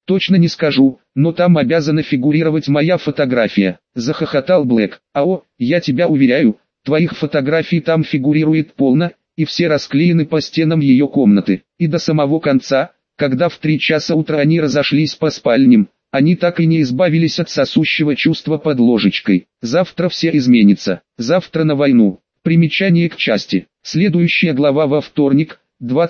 Точно не скажу, но там обязана фигурировать моя фотография. Захохотал Блэк. Ао, я тебя уверяю, твоих фотографий там фигурирует полно, и все расклеены по стенам ее комнаты. И до самого конца, когда в 3 часа утра они разошлись по спальням, они так и не избавились от сосущего чувства под ложечкой. Завтра все изменится. Завтра на войну. Примечание к части. Следующая глава во вторник,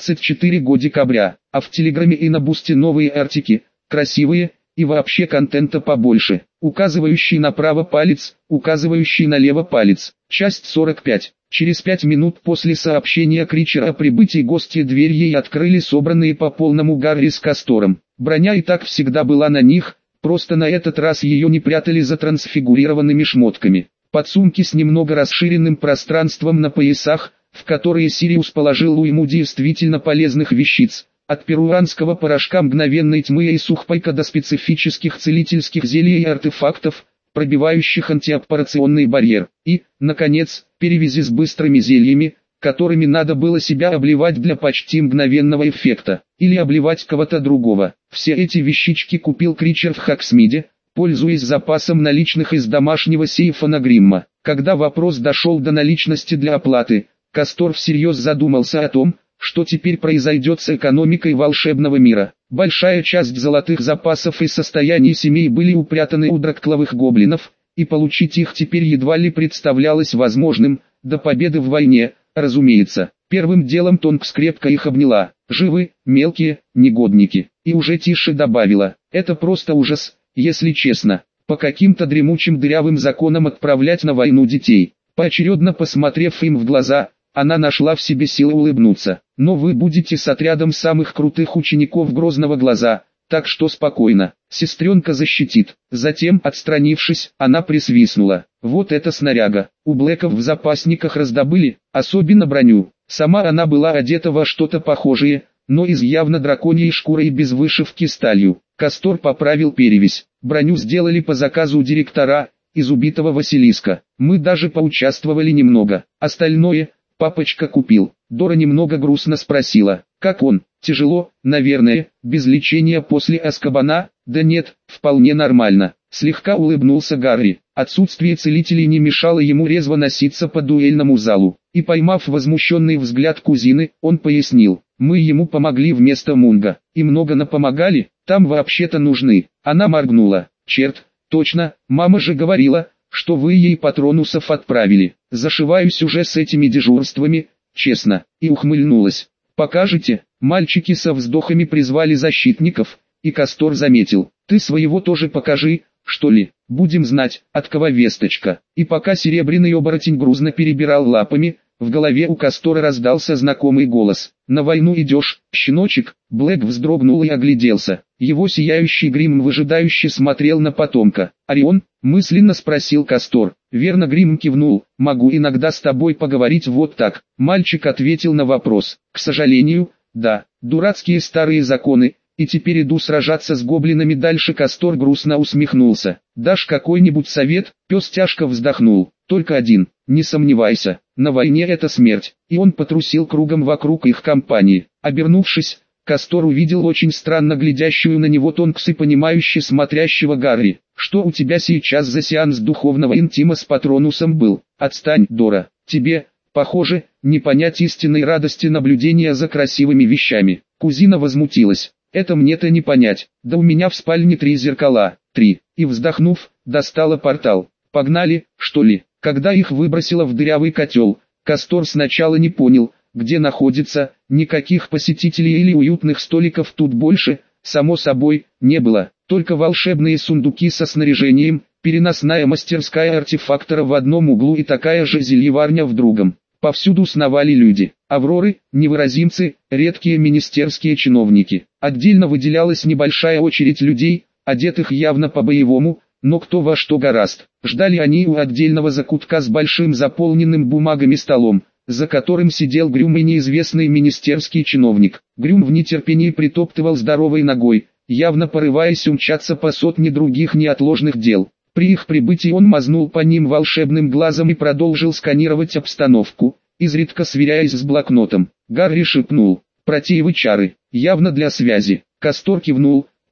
24 декабря. А в Телеграме и на Бусте новые артики, красивые, и вообще контента побольше. Указывающий направо палец, указывающий налево палец. Часть 45. Через 5 минут после сообщения Кричера о прибытии гостя дверь ей открыли собранные по полному Гарри с Кастором. Броня и так всегда была на них, просто на этот раз ее не прятали за трансфигурированными шмотками. Подсумки с немного расширенным пространством на поясах, в которые Сириус положил уйму действительно полезных вещиц, от перуанского порошка мгновенной тьмы и сухпайка до специфических целительских зелий и артефактов, пробивающих антиаппарационный барьер, и, наконец, перевязи с быстрыми зельями, которыми надо было себя обливать для почти мгновенного эффекта, или обливать кого-то другого. Все эти вещички купил Кричер в Хоксмиде, пользуясь запасом наличных из домашнего сейфа на Гримма. Когда вопрос дошел до наличности для оплаты, Кастор всерьез задумался о том, что теперь произойдет с экономикой волшебного мира. Большая часть золотых запасов и состояний семей были упрятаны у драктловых гоблинов, и получить их теперь едва ли представлялось возможным, до победы в войне, разумеется. Первым делом Тонкс крепко их обняла. Живы, мелкие, негодники. И уже тише добавила, это просто ужас, если честно, по каким-то дремучим дырявым законам отправлять на войну детей. Поочередно посмотрев им в глаза, она нашла в себе силы улыбнуться. Но вы будете с отрядом самых крутых учеников Грозного глаза, так что спокойно, сестренка защитит. Затем, отстранившись, она присвистнула. Вот это снаряга, у Блэков в запасниках раздобыли, особенно броню. Сама она была одета во что-то похожее, но из явно драконьей шкуры и без вышивки сталью. Кастор поправил перевязь. Броню сделали по заказу директора, из убитого Василиска. Мы даже поучаствовали немного. Остальное, папочка купил. Дора немного грустно спросила, как он? Тяжело, наверное, без лечения после Азкабана? Да нет, вполне нормально. Слегка улыбнулся Гарри. Отсутствие целителей не мешало ему резво носиться по дуэльному залу. И поймав возмущенный взгляд кузины, он пояснил, мы ему помогли вместо Мунга. И много напомогали, там вообще-то нужны. Она моргнула. Черт, точно, мама же говорила, что вы ей патронусов отправили. Зашиваюсь уже с этими дежурствами, честно, и ухмыльнулась. Покажете? Мальчики со вздохами призвали защитников, и Кастор заметил, ты своего тоже покажи, что ли, будем знать, от кого весточка. И пока серебряный оборотень грузно перебирал лапами, в голове у Кастора раздался знакомый голос. «На войну идешь, щеночек?» Блэк вздрогнул и огляделся. Его сияющий грим выжидающе смотрел на потомка. «Орион?» — мысленно спросил Кастор. Верно, Грим кивнул. «Могу иногда с тобой поговорить вот так». Мальчик ответил на вопрос. «К сожалению, да, дурацкие старые законы, и теперь иду сражаться с гоблинами дальше». Кастор грустно усмехнулся. «Дашь какой-нибудь совет?» Пес тяжко вздохнул. «Только один, не сомневайся, на войне это смерть». И он потрусил кругом вокруг их компании. Обернувшись, Кастор увидел очень странно глядящую на него Тонкс и понимающе смотрящего Гарри. «Что у тебя сейчас за сеанс духовного интима с патронусом был? Отстань, Дора, тебе, похоже, не понять истинной радости наблюдения за красивыми вещами». Кузина возмутилась. «Это мне-то не понять, да у меня в спальне 3 зеркала, 3, и вздохнув, достала портал. Погнали, что ли?» Когда их выбросило в дырявый котел, Кастор сначала не понял, где находится, никаких посетителей или уютных столиков тут больше, само собой, не было, только волшебные сундуки со снаряжением, переносная мастерская артефактора в одном углу и такая же зельеварня в другом. Повсюду сновали люди, авроры, невыразимцы, редкие министерские чиновники. Отдельно выделялась небольшая очередь людей, одетых явно по-боевому, но кто во что горазд. Ждали они у отдельного закутка с большим заполненным бумагами столом, за которым сидел Грюм и неизвестный министерский чиновник. Грюм в нетерпении притоптывал здоровой ногой, явно порываясь умчаться по сотне других неотложных дел. При их прибытии он мазнул по ним волшебным глазом и продолжил сканировать обстановку, изредка сверяясь с блокнотом. Гарри шепнул, «Протеевы чары, явно для связи». Кастор кивнул,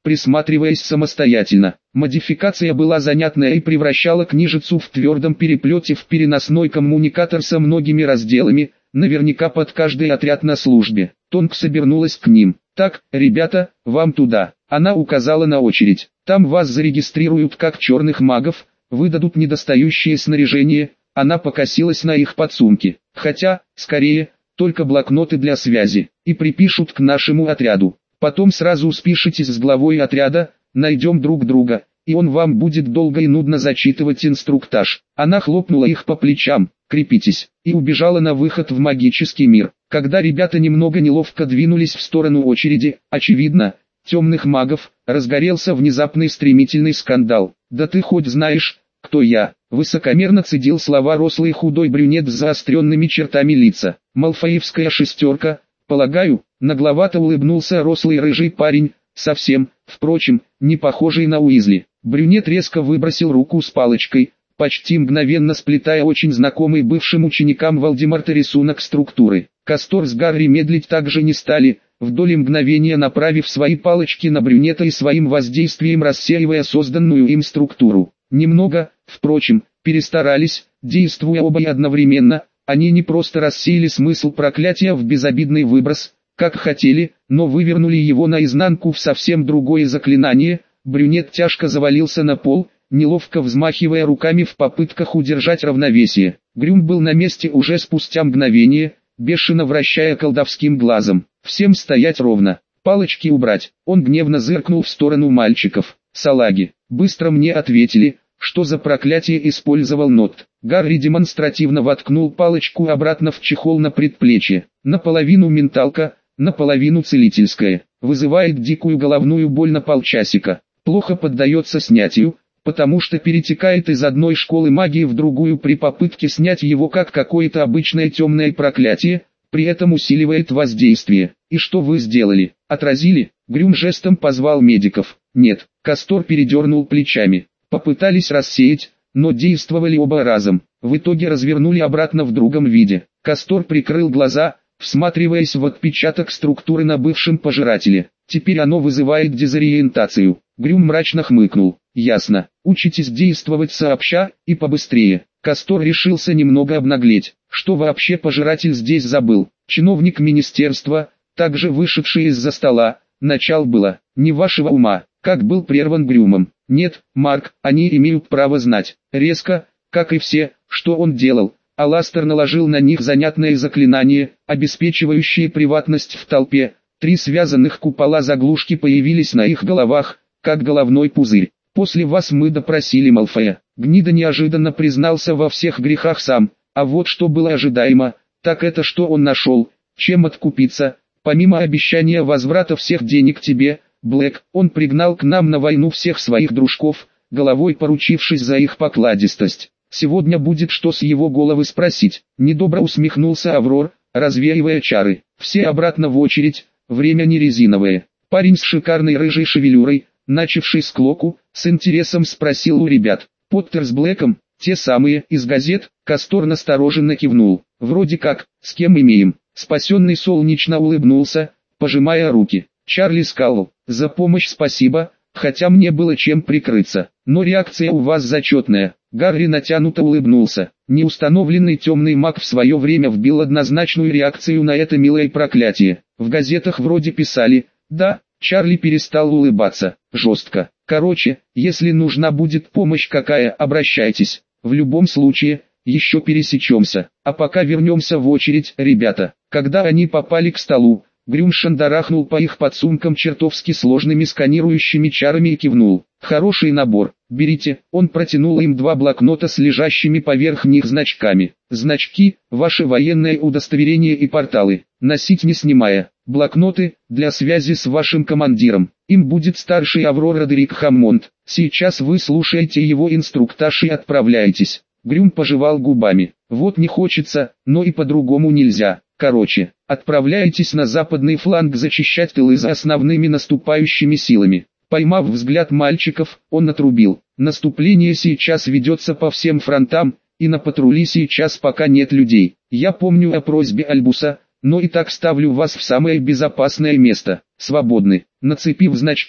присматриваясь самостоятельно. Модификация была занятная и превращала книжицу в твердом переплете в переносной коммуникатор со многими разделами, наверняка под каждый отряд на службе. Тонкс обернулась к ним. «Так, ребята, вам туда». Она указала на очередь. «Там вас зарегистрируют как черных магов, выдадут недостающее снаряжение». Она покосилась на их подсумки. «Хотя, скорее, только блокноты для связи. И припишут к нашему отряду. Потом сразу спишитесь с главой отряда, найдем друг друга, и он вам будет долго и нудно зачитывать инструктаж». Она хлопнула их по плечам. «Крепитесь», и убежала на выход в магический мир. Когда ребята немного неловко двинулись в сторону очереди, очевидно, темных магов, разгорелся внезапный стремительный скандал. «Да ты хоть знаешь, кто я?» — высокомерно цедил слова рослый худой брюнет с заостренными чертами лица. «Малфоевская шестерка, полагаю», — нагловато улыбнулся рослый рыжий парень, совсем, впрочем, не похожий на Уизли. Брюнет резко выбросил руку с палочкой, почти мгновенно сплетая очень знакомый бывшим ученикам Волдеморта рисунок структуры. Кастор с Гарри медлить также не стали, в доли мгновения направив свои палочки на брюнета и своим воздействием рассеивая созданную им структуру. Немного, впрочем, перестарались, действуя оба и одновременно, они не просто рассеяли смысл проклятия в безобидный выброс, как хотели, но вывернули его наизнанку в совсем другое заклинание. Брюнет тяжко завалился на пол, неловко взмахивая руками в попытках удержать равновесие. Грюм был на месте уже спустя мгновение, бешено вращая колдовским глазом. «Всем стоять ровно, палочки убрать». Он гневно зыркнул в сторону мальчиков. «Салаги, быстро мне ответили, что за проклятие использовал Нот». Гарри демонстративно воткнул палочку обратно в чехол на предплечье. Наполовину менталка, наполовину целительская. Вызывает дикую головную боль на полчасика. Плохо поддается снятию, потому что перетекает из одной школы магии в другую при попытке снять его как какое-то обычное темное проклятие, при этом усиливает воздействие. «И что вы сделали? Отразили?» Грюм жестом позвал медиков. «Нет». Кастор передернул плечами. «Попытались рассеять, но действовали оба разом. В итоге развернули обратно в другом виде». Кастор прикрыл глаза, всматриваясь в отпечаток структуры на бывшем пожирателе. «Теперь оно вызывает дезориентацию». Грюм мрачно хмыкнул. «Ясно. Учитесь действовать сообща, и побыстрее». Кастор решился немного обнаглеть. Что вообще пожиратель здесь забыл? Чиновник министерства, также вышедший из-за стола. Начал было. «Не вашего ума», как был прерван Грюмом. «Нет, Марк, они имеют право знать». Резко, как и все, что он делал, Аластер наложил на них занятное заклинание, обеспечивающее приватность в толпе. 3 связанных купола заглушки появились на их головах, как головной пузырь. «После вас мы допросили Малфоя». Гнида неожиданно признался во всех грехах сам, а вот что было ожидаемо, так это что он нашел, чем откупиться. Помимо обещания возврата всех денег тебе, Блэк, он пригнал к нам на войну всех своих дружков, головой поручившись за их покладистость. Сегодня будет что с его головы спросить. Недобро усмехнулся Аврор, развеивая чары. «Все обратно в очередь, время не резиновое». Парень с шикарной рыжей шевелюрой, начавший склоку, с интересом спросил у ребят. «Поттер с Блэком, те самые, из газет?» Кастор настороженно кивнул. «Вроде как, с кем имеем?» Спасенный солнечно улыбнулся, пожимая руки. «Чарли Скалл, за помощь спасибо, хотя мне было чем прикрыться, но реакция у вас зачетная». Гарри натянуто улыбнулся. Неустановленный темный маг в свое время вбил однозначную реакцию на это милое проклятие. В газетах вроде писали «да». Чарли перестал улыбаться. Жестко. «Короче, если нужна будет помощь какая, обращайтесь. В любом случае, еще пересечемся. А пока вернемся в очередь, ребята». Когда они попали к столу, Грюм шандарахнул по их подсумкам чертовски сложными сканирующими чарами и кивнул. «Хороший набор, берите». Он протянул им 2 блокнота с лежащими поверх них значками. «Значки, ваше военное удостоверение и порталы. Носить не снимая. Блокноты, для связи с вашим командиром. Им будет старший Аврор Родерик Хаммонд. Сейчас вы слушаете его инструктаж и отправляетесь». Грюм пожевал губами. «Вот не хочется, но и по-другому нельзя. Короче, отправляйтесь на западный фланг зачищать тылы за основными наступающими силами». Поймав взгляд мальчиков, он отрубил. «Наступление сейчас ведется по всем фронтам, и на патрули сейчас пока нет людей. Я помню о просьбе Альбуса, но и так ставлю вас в самое безопасное место. Свободны». Нацепив значки,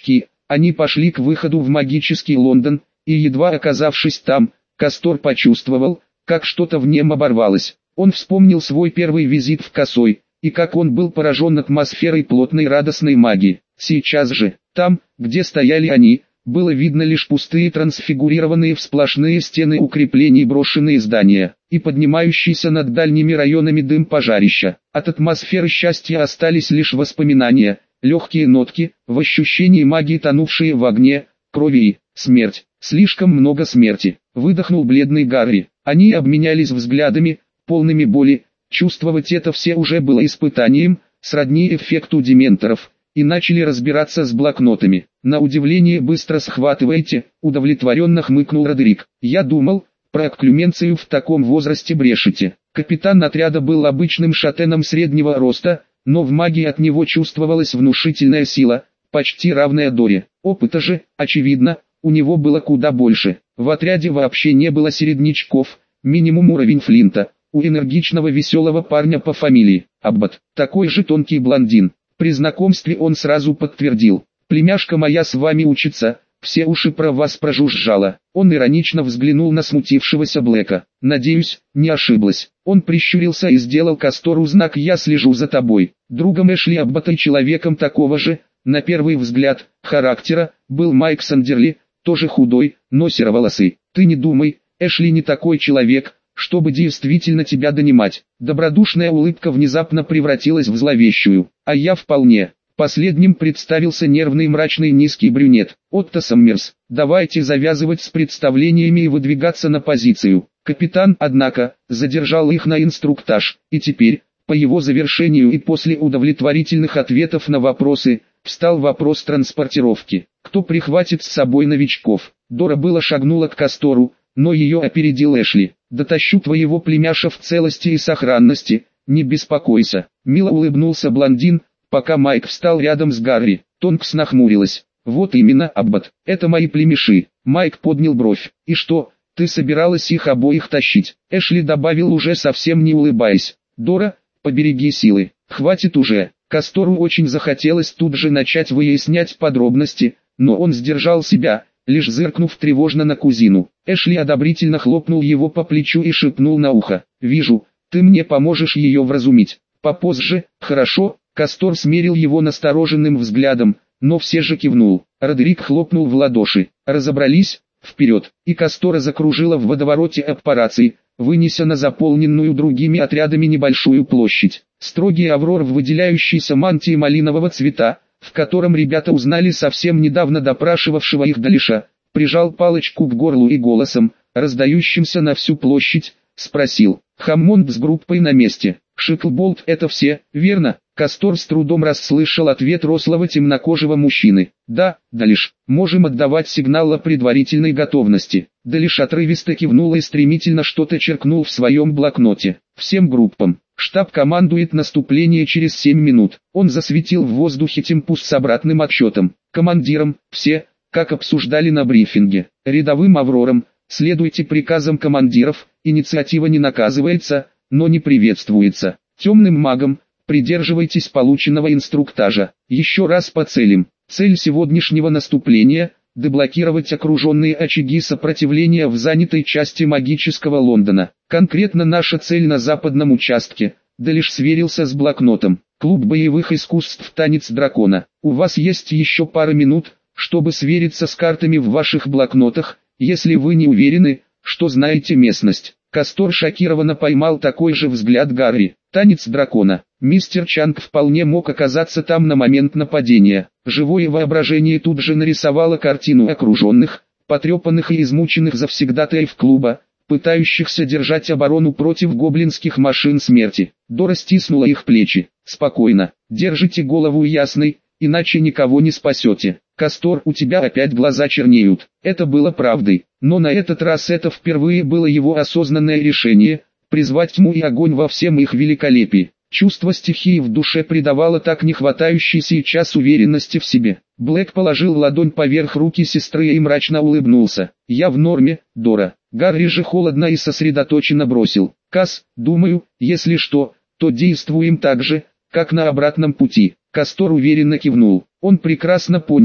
Они пошли к выходу в магический Лондон, и едва оказавшись там, Кастор почувствовал, как что-то в нем оборвалось. Он вспомнил свой первый визит в Косой, и как он был поражен атмосферой плотной радостной магии. Сейчас же, там, где стояли они, было видно лишь пустые трансфигурированные в сплошные стены укреплений брошенные здания, и поднимающийся над дальними районами дым пожарища. От атмосферы счастья остались лишь воспоминания, легкие нотки, в ощущении магии тонувшие в огне, крови и смерть. Слишком много смерти, выдохнул бледный Гарри. Они обменялись взглядами, полными боли. Чувствовать это все уже было испытанием, сродни эффекту дементоров, и начали разбираться с блокнотами. На удивление быстро схватываете, удовлетворенно хмыкнул Родерик. Я думал, про окклюменцию в таком возрасте брешете. Капитан отряда был обычным шатеном среднего роста, но в магии от него чувствовалась внушительная сила, почти равная Доре. Опыта же, очевидно, у него было куда больше. В отряде вообще не было середнячков, минимум уровень Флинта, у энергичного веселого парня по фамилии Аббат, такой же тонкий блондин. При знакомстве он сразу подтвердил: «Племяшка моя с вами учится, все уши про вас прожужжала». Он иронично взглянул на смутившегося Блэка. «Надеюсь, не ошиблась». Он прищурился и сделал Кастору знак «Я слежу за тобой». Другом Эшли Аббата и человеком такого же, на первый взгляд, характера, был Майк Сандерли, тоже худой, но сероволосый. «Ты не думай, Эшли не такой человек, чтобы действительно тебя донимать». Добродушная улыбка внезапно превратилась в зловещую. «А я вполне». Последним представился нервный мрачный низкий брюнет. «Отто Саммерс, давайте завязывать с представлениями и выдвигаться на позицию». Капитан, однако, задержал их на инструктаж, и теперь, по его завершению и после удовлетворительных ответов на вопросы, встал вопрос транспортировки. Кто прихватит с собой новичков? Дора было шагнула к Кастору, но ее опередил Эшли. «Дотащу твоего племяша в целости и сохранности, не беспокойся». Мило улыбнулся блондин, пока Майк встал рядом с Гарри. Тонкс нахмурилась. «Вот именно, Аббат, это мои племеши». Майк поднял бровь. «И что, ты собиралась их обоих тащить?» Эшли добавил, уже совсем не улыбаясь. «Дора, побереги силы, хватит уже». Кастору очень захотелось тут же начать выяснять подробности, но он сдержал себя, лишь зыркнув тревожно на кузину. Эшли одобрительно хлопнул его по плечу и шепнул на ухо: «Вижу, ты мне поможешь ее вразумить. Попозже, хорошо?» Кастор смерил его настороженным взглядом, но все же кивнул. Родерик хлопнул в ладоши. «Разобрались? Вперед!» И Кастора закружила в водовороте операций, вынеся на заполненную другими отрядами небольшую площадь. Строгий Аврор в выделяющейся мантии малинового цвета, в котором ребята узнали совсем недавно допрашивавшего их Далиша, прижал палочку к горлу и голосом, раздающимся на всю площадь, спросил: «Хаммонд с группой на месте?» «Шиклболт — это все, верно?» Кастор с трудом расслышал ответ рослого темнокожего мужчины. «Да, Далиш, можем отдавать сигнал о предварительной готовности». Далиш отрывисто кивнул и стремительно что-то черкнул в своем блокноте. «Всем группам. Штаб командует наступление через 7 минут». Он засветил в воздухе тимпус с обратным отсчетом. «Командирам, все, как обсуждали на брифинге. Рядовым Аврорам, следуйте приказам командиров, инициатива не наказывается, но не приветствуется. Темным магам, придерживайтесь полученного инструктажа. Еще раз по целям. Цель сегодняшнего наступления – деблокировать окруженные очаги сопротивления в занятой части магического Лондона. Конкретно наша цель на западном участке. Да лишь сверился с блокнотом. Клуб боевых искусств «Танец дракона». У вас есть еще пара минут, чтобы свериться с картами в ваших блокнотах, если вы не уверены, что знаете местность. Кастор шокированно поймал такой же взгляд Гарри. «Танец дракона». Мистер Чанг вполне мог оказаться там на момент нападения. Живое воображение тут же нарисовало картину окруженных, потрепанных и измученных завсегдатаев клуба, пытающихся держать оборону против гоблинских машин смерти. Дора стиснула их плечи. «Спокойно, держите голову ясной, иначе никого не спасете. Кастор, у тебя опять глаза чернеют». Это было правдой, но на этот раз это впервые было его осознанное решение – призвать тьму и огонь во всем их великолепии. Чувство стихии в душе придавало так не хватающей сейчас уверенности в себе. Блэк положил ладонь поверх руки сестры и мрачно улыбнулся. «Я в норме, Дора». Гарри же холодно и сосредоточенно бросил: «Кас, думаю, если что, то действуем так же, как на обратном пути». Кастор уверенно кивнул. Он прекрасно понял,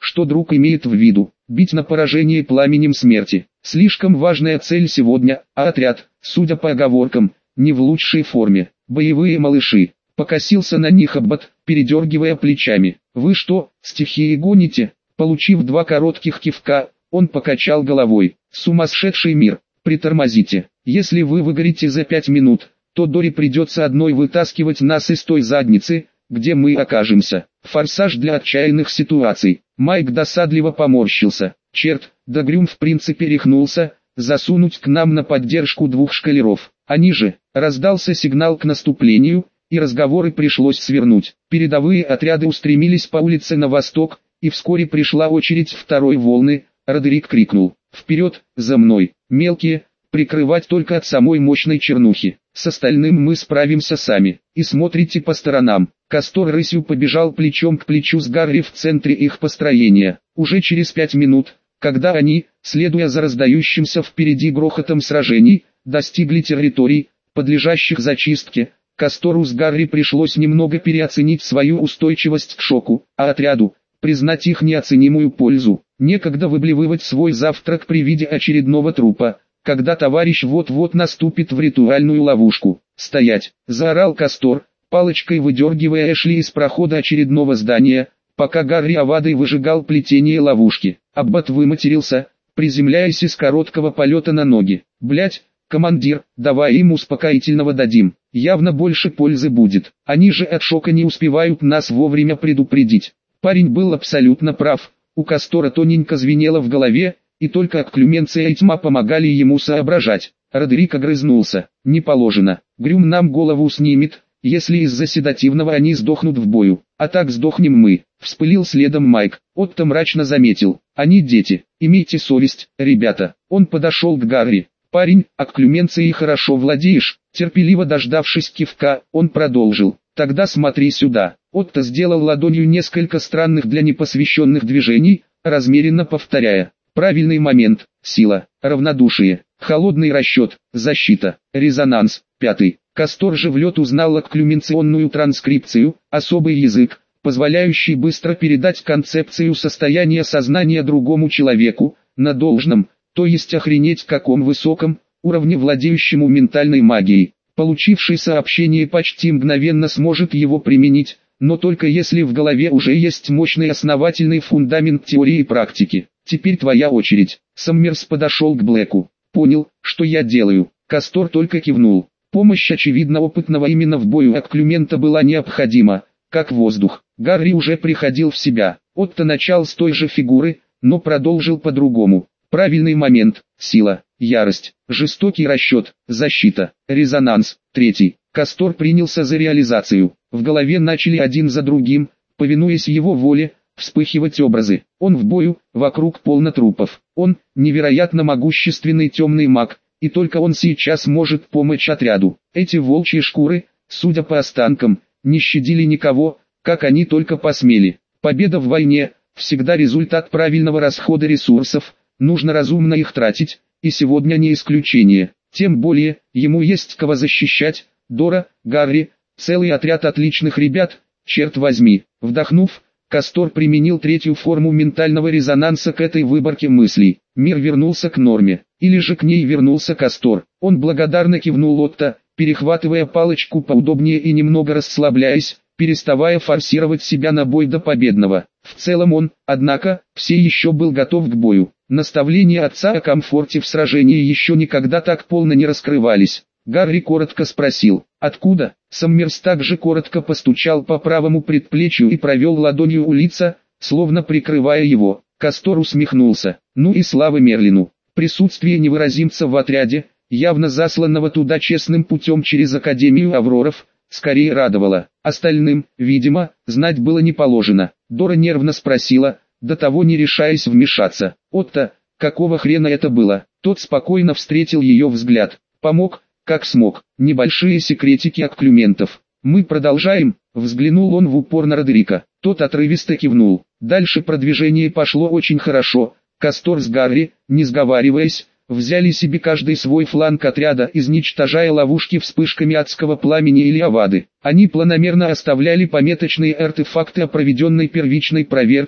что друг имеет в виду. Бить на поражение пламенем смерти. Слишком важная цель сегодня, а отряд, судя по оговоркам, не в лучшей форме. Боевые малыши. Покосился на них Аббат, передергивая плечами. Вы что, стихии гоните? Получив 2 коротких кивка, он покачал головой. Сумасшедший мир. Притормозите. Если вы выгорите за 5 минут, то Дори придется одной вытаскивать нас из той задницы, где мы окажемся. Форсаж для отчаянных ситуаций. Майк досадливо поморщился. Черт, да Грюм в принципе рехнулся, засунуть к нам на поддержку 2 шкалеров. Они же, раздался сигнал к наступлению, и разговоры пришлось свернуть. Передовые отряды устремились по улице на восток, и вскоре пришла очередь второй волны. Родерик крикнул: «Вперед, за мной, мелкие, прикрывать только от самой мощной чернухи. С остальным мы справимся сами, и смотрите по сторонам». Кастор рысью побежал плечом к плечу с Гарри в центре их построения. Уже через 5 минут, когда они, следуя за раздающимся впереди грохотом сражений, достигли территорий, подлежащих зачистке, Кастору с Гарри пришлось немного переоценить свою устойчивость к шоку, а отряду признать их неоценимую пользу. Некогда выблевывать свой завтрак при виде очередного трупа, когда товарищ вот-вот наступит в ритуальную ловушку. «Стоять!» – заорал Кастор, палочкой выдергивая Эшли из прохода очередного здания, пока Гарри Авадой выжигал плетение ловушки. Аббат выматерился, приземляясь из короткого полета на ноги. «Блять, командир, давай им успокоительного дадим, явно больше пользы будет. Они же от шока не успевают нас вовремя предупредить». Парень был абсолютно прав, у Кастора тоненько звенело в голове, и только окклюменция и тьма помогали ему соображать. Родерик огрызнулся: «Не положено, Грюм нам голову снимет, если из-за седативного они сдохнут в бою, а так сдохнем мы». Вспылил следом Майк. Отто мрачно заметил: «Они дети, имейте совесть, ребята». Он подошел к Гарри. «Парень, окклюменцией хорошо владеешь». Терпеливо дождавшись кивка, он продолжил: «Тогда смотри сюда». Отто сделал ладонью несколько странных для непосвященных движений, размеренно повторяя: правильный момент, сила, равнодушие, холодный расчет, защита, резонанс. 5. Кастор же в лед узнал окклюменционную транскрипцию, особый язык, позволяющий быстро передать концепцию состояния сознания другому человеку, на должном, то есть охренеть каком высоком, уровне владеющему ментальной магией. Получивший сообщение почти мгновенно сможет его применить, но только если в голове уже есть мощный основательный фундамент теории и практики. «Теперь твоя очередь». Саммерс подошел к Блэку. «Понял, что я делаю». Кастор только кивнул. Помощь очевидно опытного именно в бою окклюмента была необходима, как воздух. Гарри уже приходил в себя. Отто начал с той же фигуры, но продолжил по-другому. Правильный момент, сила, ярость, жестокий расчет, защита, резонанс. 3. Кастор принялся за реализацию. В голове начали один за другим, повинуясь его воле, вспыхивать образы. Он в бою, вокруг полно трупов. Он, невероятно могущественный темный маг, и только он сейчас может помочь отряду. Эти волчьи шкуры, судя по останкам, не щадили никого, как они только посмели. Победа в войне – всегда результат правильного расхода ресурсов, нужно разумно их тратить, и сегодня не исключение. Тем более, ему есть кого защищать. Дора, Гарри, целый отряд отличных ребят, черт возьми. Вдохнув, Кастор применил 3-ю форму ментального резонанса к этой выборке мыслей. Мир вернулся к норме, или же к ней вернулся Кастор. Он благодарно кивнул Отто, перехватывая палочку поудобнее и немного расслабляясь, переставая форсировать себя на бой до победного. В целом он, однако, все еще был готов к бою. Наставления отца о комфорте в сражении еще никогда так полно не раскрывались. Гарри коротко спросил: «Откуда?». Саммерс также коротко постучал по правому предплечью и провел ладонью у лица, словно прикрывая его. Кастор усмехнулся. Ну и слава Мерлину. Присутствие невыразимца в отряде, явно засланного туда честным путем через Академию Авроров, скорее радовало. Остальным, видимо, знать было не положено. Дора нервно спросила, до того не решаясь вмешаться: «Отто, какого хрена это было?». Тот спокойно встретил ее взгляд. «Помог, как смог. Небольшие секретики окклюментов. Мы продолжаем». Взглянул он в упор на Родерика. Тот отрывисто кивнул. Дальше продвижение пошло очень хорошо. Кастор с Гарри, не сговариваясь, взяли себе каждый свой фланг отряда, изничтожая ловушки вспышками адского пламени или авады. Они планомерно оставляли пометочные артефакты о проведенной первичной проверке,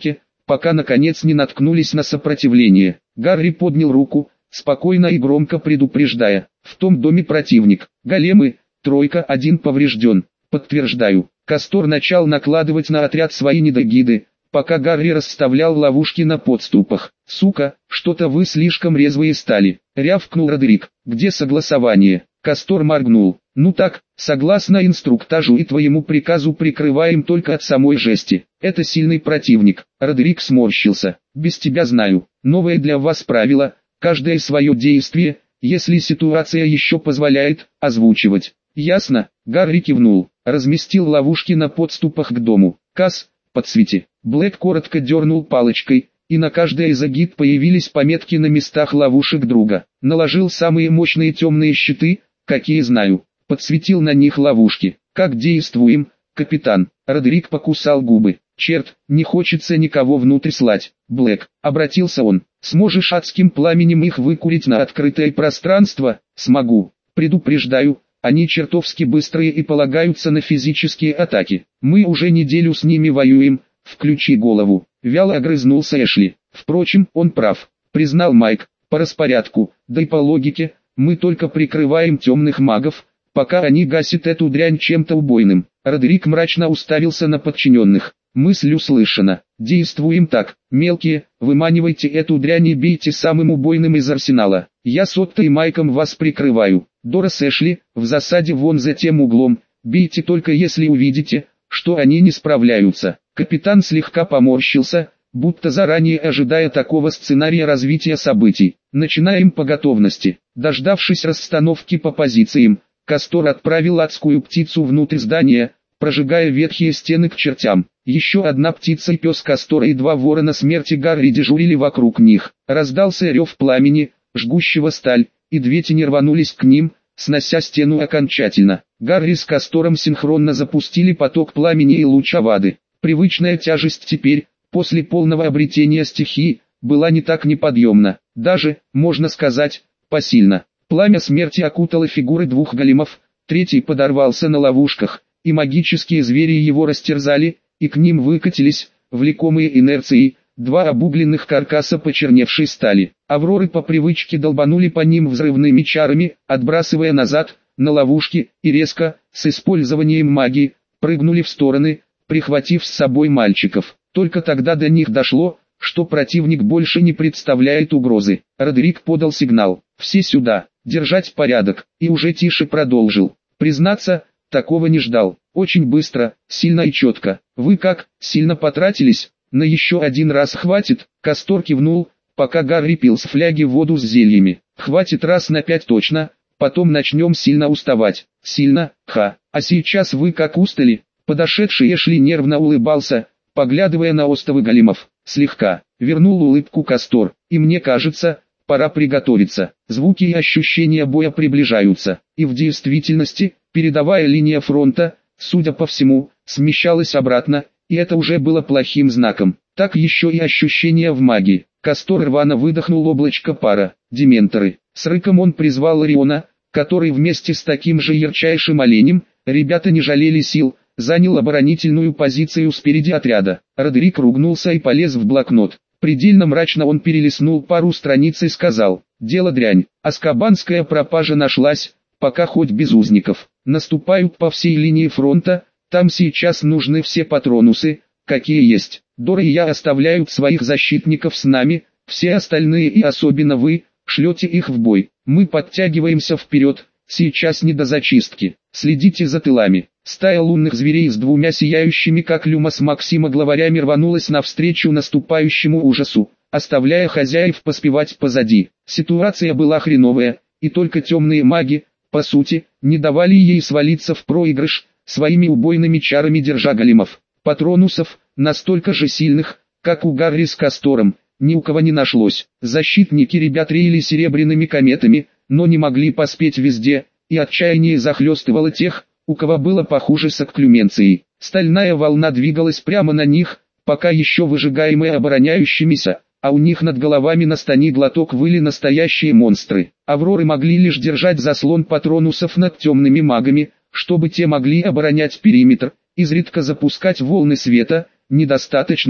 пока наконец не наткнулись на сопротивление. Гарри поднял руку, спокойно и громко предупреждая: «В том доме противник. Големы, тройка, один поврежден». «Подтверждаю». Кастор начал накладывать на отряд свои недогиды, пока Гарри расставлял ловушки на подступах. «Сука, что-то вы слишком резвые стали», — рявкнул Родерик. «Где согласование?» Кастор моргнул. «Ну так, согласно инструктажу и твоему приказу прикрываем только от самой жести. Это сильный противник». Родерик сморщился. «Без тебя знаю. Новое для вас правило, каждое свое действие, если ситуация еще позволяет, озвучивать». «Ясно», — Гарри кивнул. Разместил ловушки на подступах к дому. «Кас, подсвети». Блэк коротко дернул палочкой, и на каждой из агит появились пометки на местах ловушек друга. Наложил самые мощные темные щиты, какие знаю. Подсветил на них ловушки. «Как действуем, капитан?» Родерик покусал губы. «Черт, не хочется никого внутрь слать». «Блэк», — обратился он, — «сможешь адским пламенем их выкурить на открытое пространство?» «Смогу. Предупреждаю, они чертовски быстрые и полагаются на физические атаки. Мы уже неделю с ними воюем, включи голову». Вяло огрызнулся Эшли. «Впрочем, он прав», — признал Майк. «По распорядку, да и по логике, мы только прикрываем темных магов, пока они гасят эту дрянь чем-то убойным». Родерик мрачно уставился на подчиненных. «Мысль услышана. Действуем так. Мелкие, выманивайте эту дрянь и бейте самым убойным из арсенала. Я с Отто и Майком вас прикрываю. Дора с Эшли, в засаде вон за тем углом. Бейте только если увидите, что они не справляются». Капитан слегка поморщился, будто заранее ожидая такого сценария развития событий. «Начинаем по готовности». Дождавшись расстановки по позициям, Кастор отправил адскую птицу внутрь здания, прожигая ветхие стены к чертям. Еще одна птица и пес Кастора и два ворона смерти Гарри дежурили вокруг них. Раздался рев пламени, жгущего сталь, и две тени рванулись к ним, снося стену окончательно. Гарри с Кастором синхронно запустили поток пламени и луча воды. Привычная тяжесть теперь, после полного обретения стихии, была не так неподъемна, даже, можно сказать, посильна. Пламя смерти окутало фигуры двух големов, третий подорвался на ловушках, и магические звери его растерзали, и к ним выкатились, влекомые инерцией, два обугленных каркаса почерневшей стали. Авроры по привычке долбанули по ним взрывными чарами, отбрасывая назад, на ловушки, и резко, с использованием магии, прыгнули в стороны, прихватив с собой мальчиков. Только тогда до них дошло, что противник больше не представляет угрозы. Родерик подал сигнал: «Все сюда, держать порядок», и уже тише продолжил: «Признаться, такого не ждал. Очень быстро, сильно и четко. Вы как, сильно потратились? На еще один раз хватит?» Кастор кивнул, пока Гарри пил с фляги воду с зельями. «Хватит раз на 5 точно, потом начнем сильно уставать». «Сильно, ха, а сейчас вы как устали?» Подошедший Эшли нервно улыбался, поглядывая на остовы големов. «Слегка», — вернул улыбку Кастор, — «и мне кажется, пора приготовиться». Звуки и ощущения боя приближаются, и в действительности, передовая линия фронта, судя по всему, смещалась обратно, и это уже было плохим знаком. Так еще и ощущения в магии. Кастор рвано выдохнул облачко пара. «Дементоры». С рыком он призвал Ориона, который вместе с таким же ярчайшим оленем, ребята не жалели сил, занял оборонительную позицию спереди отряда. Родерик ругнулся и полез в блокнот. Предельно мрачно он перелистнул пару страниц и сказал: «Дело дрянь, аскабанская пропажа нашлась, пока хоть без узников. Наступают по всей линии фронта, там сейчас нужны все патронусы, какие есть. Дора и я оставляют своих защитников с нами, все остальные и особенно вы, шлете их в бой. Мы подтягиваемся вперед, сейчас не до зачистки. Следите за тылами». Стая лунных зверей с двумя сияющими как люмос Максима главарями рванулась навстречу наступающему ужасу, оставляя хозяев поспевать позади. Ситуация была хреновая, и только темные маги, по сути, не давали ей свалиться в проигрыш, своими убойными чарами держа големов. Патронусов, настолько же сильных, как у Гарри с Кастором, ни у кого не нашлось. Защитники ребят реяли серебряными кометами, но не могли поспеть везде, и отчаяние захлестывало тех, у кого было похуже с окклюменцией. Стальная волна двигалась прямо на них, пока еще выжигаемые обороняющимися, а у них над головами на стани глоток выли настоящие монстры. Авроры могли лишь держать заслон патронусов над темными магами, чтобы те могли оборонять периметр, изредка запускать волны света, недостаточные,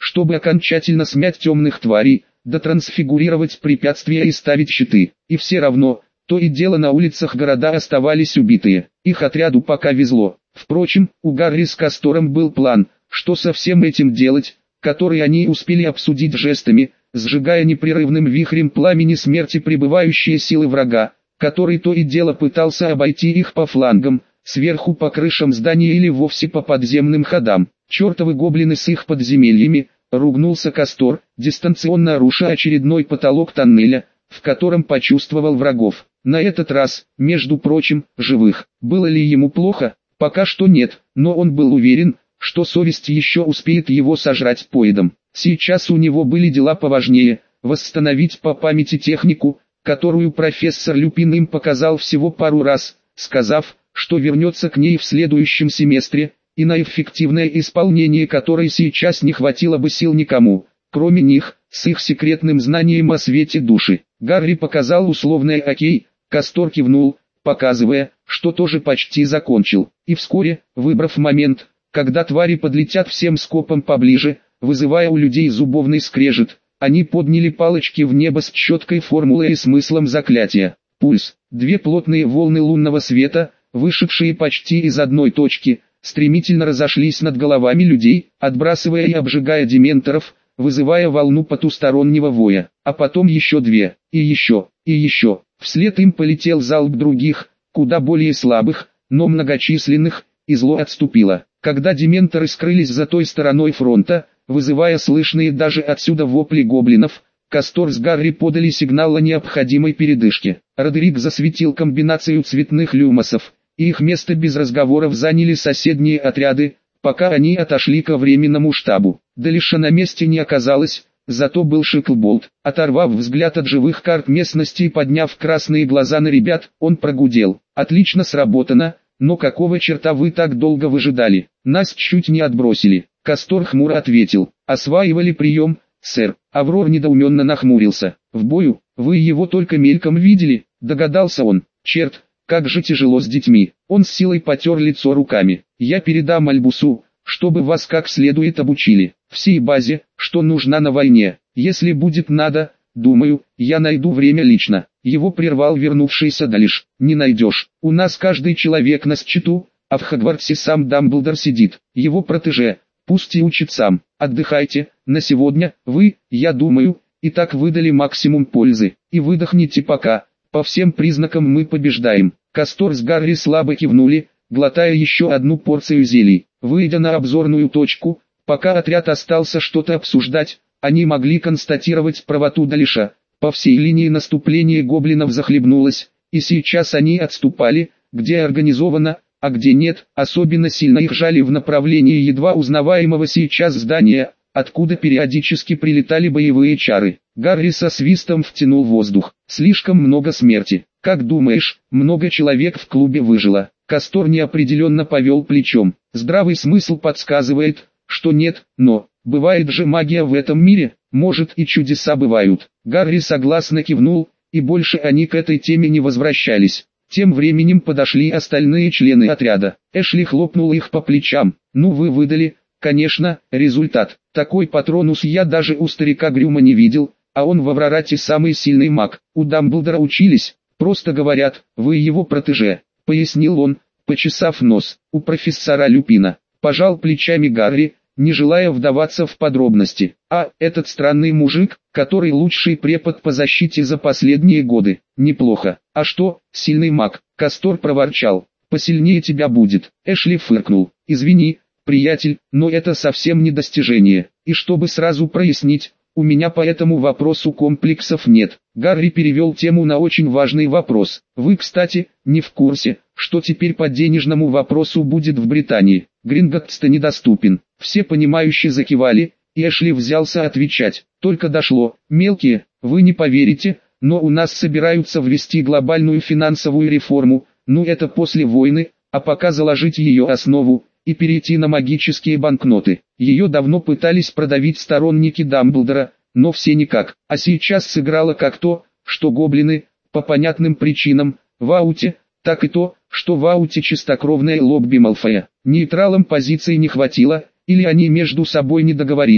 чтобы окончательно смять темных тварей, да трансфигурировать препятствия и ставить щиты. И все равно, то и дело на улицах города оставались убитые. Их отряду пока везло. Впрочем, у Гарри с Кастором был план, что со всем этим делать, который они успели обсудить жестами, сжигая непрерывным вихрем пламени смерти прибывающие силы врага, который то и дело пытался обойти их по флангам, сверху по крышам здания или вовсе по подземным ходам. Чертовы гоблины с их подземельями, ругнулся Кастор, дистанционно руша очередной потолок тоннеля, в котором почувствовал врагов. На этот раз, между прочим, живых. Было ли ему плохо? Пока что нет, но он был уверен, что совесть еще успеет его сожрать поедом. Сейчас у него были дела поважнее, восстановить по памяти технику, которую профессор Люпин им показал всего пару раз, сказав, что вернется к ней в следующем семестре, и на эффективное исполнение которой сейчас не хватило бы сил никому, кроме них, с их секретным знанием о свете души. Гарри показал условное «Окей», Кастор кивнул, показывая, что тоже почти закончил, и вскоре, выбрав момент, когда твари подлетят всем скопом поближе, вызывая у людей зубовный скрежет, они подняли палочки в небо с четкой формулой и смыслом заклятия. Пульс, две плотные волны лунного света, вышедшие почти из одной точки, стремительно разошлись над головами людей, отбрасывая и обжигая дементоров, вызывая волну потустороннего воя, а потом еще две, и еще, и еще. Вслед им полетел залп других, куда более слабых, но многочисленных, и зло отступило. Когда дементоры скрылись за той стороной фронта, вызывая слышные даже отсюда вопли гоблинов, Кастор с Гарри подали сигнал о необходимой передышке. Родерик засветил комбинацию цветных люмосов, и их место без разговоров заняли соседние отряды, пока они отошли ко временному штабу. Далиша на месте не оказалось, зато был Шиклболт. Оторвав взгляд от живых карт местности и подняв красные глаза на ребят, он прогудел: «Отлично сработано, но какого черта вы так долго выжидали? Нас чуть не отбросили». Кастор хмуро ответил: «Осваивали прием, сэр». Аврор недоуменно нахмурился. «В бою? Вы его только мельком видели?» Догадался он. «Черт, как же тяжело с детьми». Он с силой потер лицо руками. «Я передам Альбусу, чтобы вас как следует обучили. Всей базе, что нужна на войне. Если будет надо, думаю, я найду время лично». Его прервал вернувшийся Далиш. «Не найдешь. У нас каждый человек на счету, а в Хогвартсе сам Дамблдор сидит. Его протеже. Пусть и учит сам. Отдыхайте, на сегодня, вы, я думаю, и так выдали максимум пользы. И выдохните пока, по всем признакам мы побеждаем». Кастор с Гарри слабо кивнули, глотая еще одну порцию зелий. Выйдя на обзорную точку, пока отряд остался что-то обсуждать, они могли констатировать правоту Далиша. По всей линии наступления гоблинов захлебнулось, и сейчас они отступали, где организовано, а где нет. Особенно сильно их жали в направлении едва узнаваемого сейчас здания, откуда периодически прилетали боевые чары. Гарри со свистом втянул воздух. «Слишком много смерти. Как думаешь, много человек в клубе выжило?» Кастор неопределенно повел плечом. «Здравый смысл подсказывает, что нет, но бывает же магия в этом мире, может и чудеса бывают». Гарри согласно кивнул, и больше они к этой теме не возвращались. Тем временем подошли остальные члены отряда. Эшли хлопнул их по плечам. «Ну вы выдали, конечно, результат. Такой патронус я даже у старика Грюма не видел, а он в Аврорате самый сильный маг. У Дамблдора учились, просто говорят, вы его протеже», — пояснил он, почесав нос. «У профессора Люпина». Пожал плечами Гарри, не желая вдаваться в подробности. «А, этот странный мужик, который лучший препод по защите за последние годы. Неплохо. А что, сильный маг?» Кастор проворчал. «Посильнее тебя будет». Эшли фыркнул. «Извини, приятель, но это совсем не достижение. И чтобы сразу прояснить, у меня по этому вопросу комплексов нет». Гарри перевел тему на очень важный вопрос. «Вы, кстати, не в курсе, что теперь по денежному вопросу будет в Британии? Гринготтс-то недоступен». Все понимающие закивали, и Эшли взялся отвечать. «Только дошло, мелкие, вы не поверите, но у нас собираются ввести глобальную финансовую реформу, ну это после войны, а пока заложить ее основу, и перейти на магические банкноты. Ее давно пытались продавить сторонники Дамблдора, но все никак. А сейчас сыграло как то, что гоблины, по понятным причинам, в ауте, так и то, что в ауте чистокровное лобби Малфоя. Нейтралам позиций не хватило, или они между собой не договорились,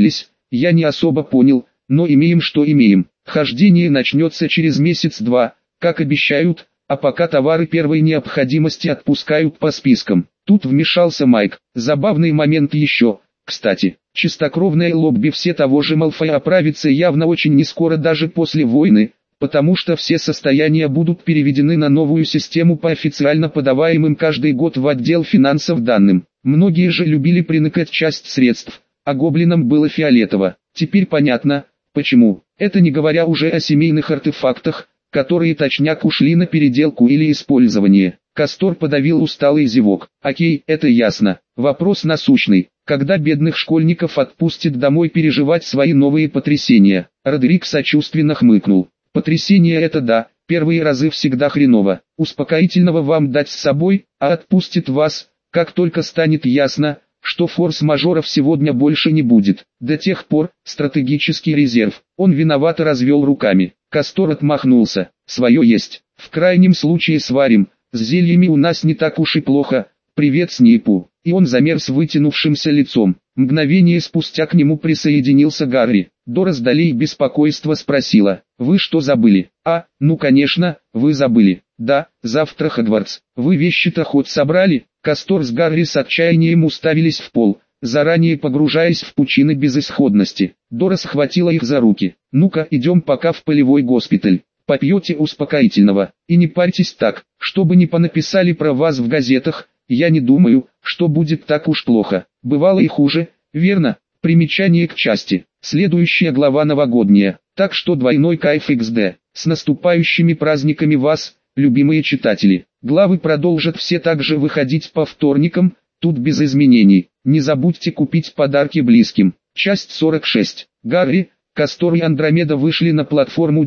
я не особо понял, но имеем что имеем. Хождение начнется через месяц-два, как обещают, а пока товары первой необходимости отпускают по спискам. Тут вмешался Майк. Забавный момент еще, кстати. Чистокровная лобби все того же Малфоя оправится явно очень нескоро даже после войны, потому что все состояния будут переведены на новую систему по официально подаваемым каждый год в отдел финансов данным. Многие же любили приныкать часть средств, а гоблинам было фиолетово. Теперь понятно, почему. Это не говоря уже о семейных артефактах, которые точняк ушли на переделку или использование. Кастор подавил усталый зевок. Окей, это ясно. Вопрос насущный. Когда бедных школьников отпустят домой переживать свои новые потрясения? Родерик сочувственно хмыкнул. Потрясение это да, первые разы всегда хреново. Успокоительного вам дать с собой, а отпустит вас, как только станет ясно, что форс-мажоров сегодня больше не будет. До тех пор, стратегический резерв. Он виновато развел руками. Кастор отмахнулся. Свое есть. В крайнем случае сварим. С зельями у нас не так уж и плохо. Привет Снейпу. И он замерз вытянувшимся лицом. Мгновение спустя к нему присоединился Гарри. Дорас долей беспокойства спросила. Вы что забыли? Ну конечно, вы забыли. Да, завтра Хогвартс. Вы вещи-то хоть собрали? Кастор с Гарри с отчаянием уставились в пол, заранее погружаясь в пучины безысходности. Дора схватила их за руки. Ну-ка, идем пока в полевой госпиталь. Попьете успокоительного. И не парьтесь так, чтобы не понаписали про вас в газетах. Я не думаю, что будет так уж плохо. Бывало и хуже, верно? Примечание к части. Следующая глава новогодняя. Так что двойной кайф XD. С наступающими праздниками вас, любимые читатели. Главы продолжат все также выходить по вторникам, тут без изменений. Не забудьте купить подарки близким. Часть 46. Гарри, Кастор и Андромеда вышли на платформу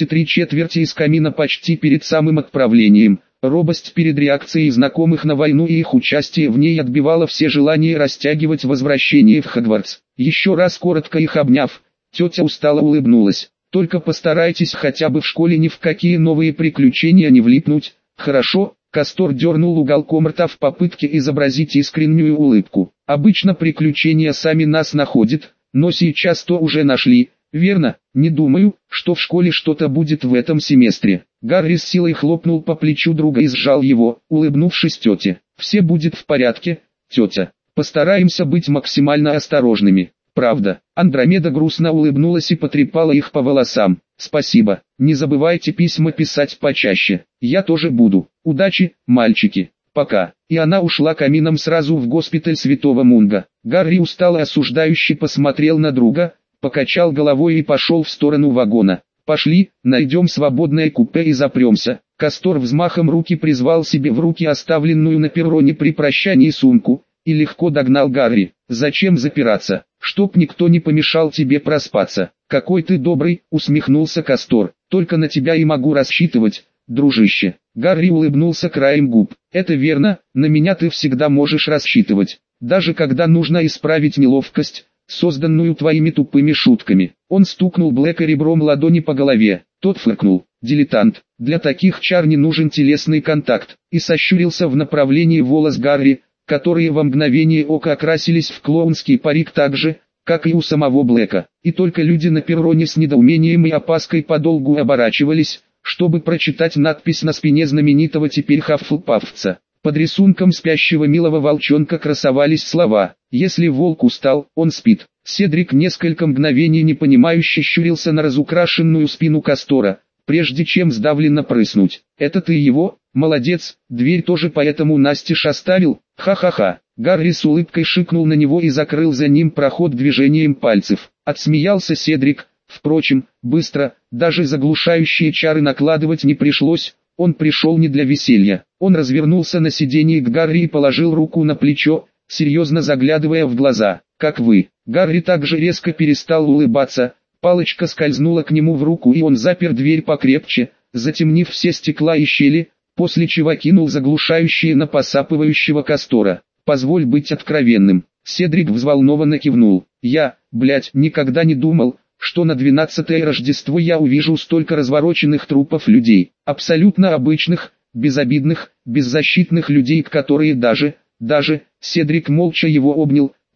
9,3 из камина почти перед самым отправлением. Робость перед реакцией знакомых на войну и их участие в ней отбивала все желания растягивать возвращение в Хогвартс. Еще раз коротко их обняв, тетя устало улыбнулась. Только постарайтесь хотя бы в школе ни в какие новые приключения не влипнуть. Хорошо? Кастор дернул уголком рта в попытке изобразить искреннюю улыбку. Обычно приключения сами нас находят, но сейчас то уже нашли. Верно, не думаю, что в школе что-то будет в этом семестре. Гарри с силой хлопнул по плечу друга и сжал его, улыбнувшись тете. Все будет в порядке, тетя. Постараемся быть максимально осторожными. Правда. Андромеда грустно улыбнулась и потрепала их по волосам. Спасибо. Не забывайте письма писать почаще. Я тоже буду. Удачи, мальчики. Пока. И она ушла камином сразу в госпиталь Святого Мунга. Гарри устало осуждающе посмотрел на друга, покачал головой и пошел в сторону вагона. «Пошли, найдем свободное купе и запремся». Кастор взмахом руки призвал себе в руки оставленную на перроне при прощании сумку, и легко догнал Гарри. «Зачем запираться? Чтоб никто не помешал тебе проспаться». «Какой ты добрый», — усмехнулся Кастор. «Только на тебя и могу рассчитывать, дружище». Гарри улыбнулся краем губ. «Это верно, на меня ты всегда можешь рассчитывать, даже когда нужно исправить неловкость, созданную твоими тупыми шутками». Он стукнул Блэка ребром ладони по голове. Тот фыркнул. «Дилетант, для таких чар не нужен телесный контакт», и сощурился в направлении волос Гарри, которые во мгновение ока окрасились в клоунский парик так же, как и у самого Блэка. И только люди на перроне с недоумением и опаской подолгу оборачивались, чтобы прочитать надпись на спине знаменитого теперь Хаффлпаффца. Под рисунком спящего милого волчонка красовались слова: «Если волк устал, он спит». Седрик несколько мгновений непонимающе щурился на разукрашенную спину Кастора, прежде чем сдавленно прыснуть. «Это ты его? Молодец, дверь тоже поэтому настежь оставил? Ха-ха-ха». Гарри с улыбкой шикнул на него и закрыл за ним проход движением пальцев. Отсмеялся Седрик, впрочем, быстро, даже заглушающие чары накладывать не пришлось. Он пришел не для веселья. Он развернулся на сиденье к Гарри и положил руку на плечо, серьезно заглядывая в глаза. «Как вы?» Гарри также резко перестал улыбаться. Палочка скользнула к нему в руку и он запер дверь покрепче, затемнив все стекла и щели, после чего кинул заглушающие на посапывающего Кастора. «Позволь быть откровенным». Седрик взволнованно кивнул. «Я, никогда не думал, что на 12-е Рождество я увижу столько развороченных трупов людей, абсолютно обычных, безобидных, беззащитных людей, которые даже, Седрик молча его обнял,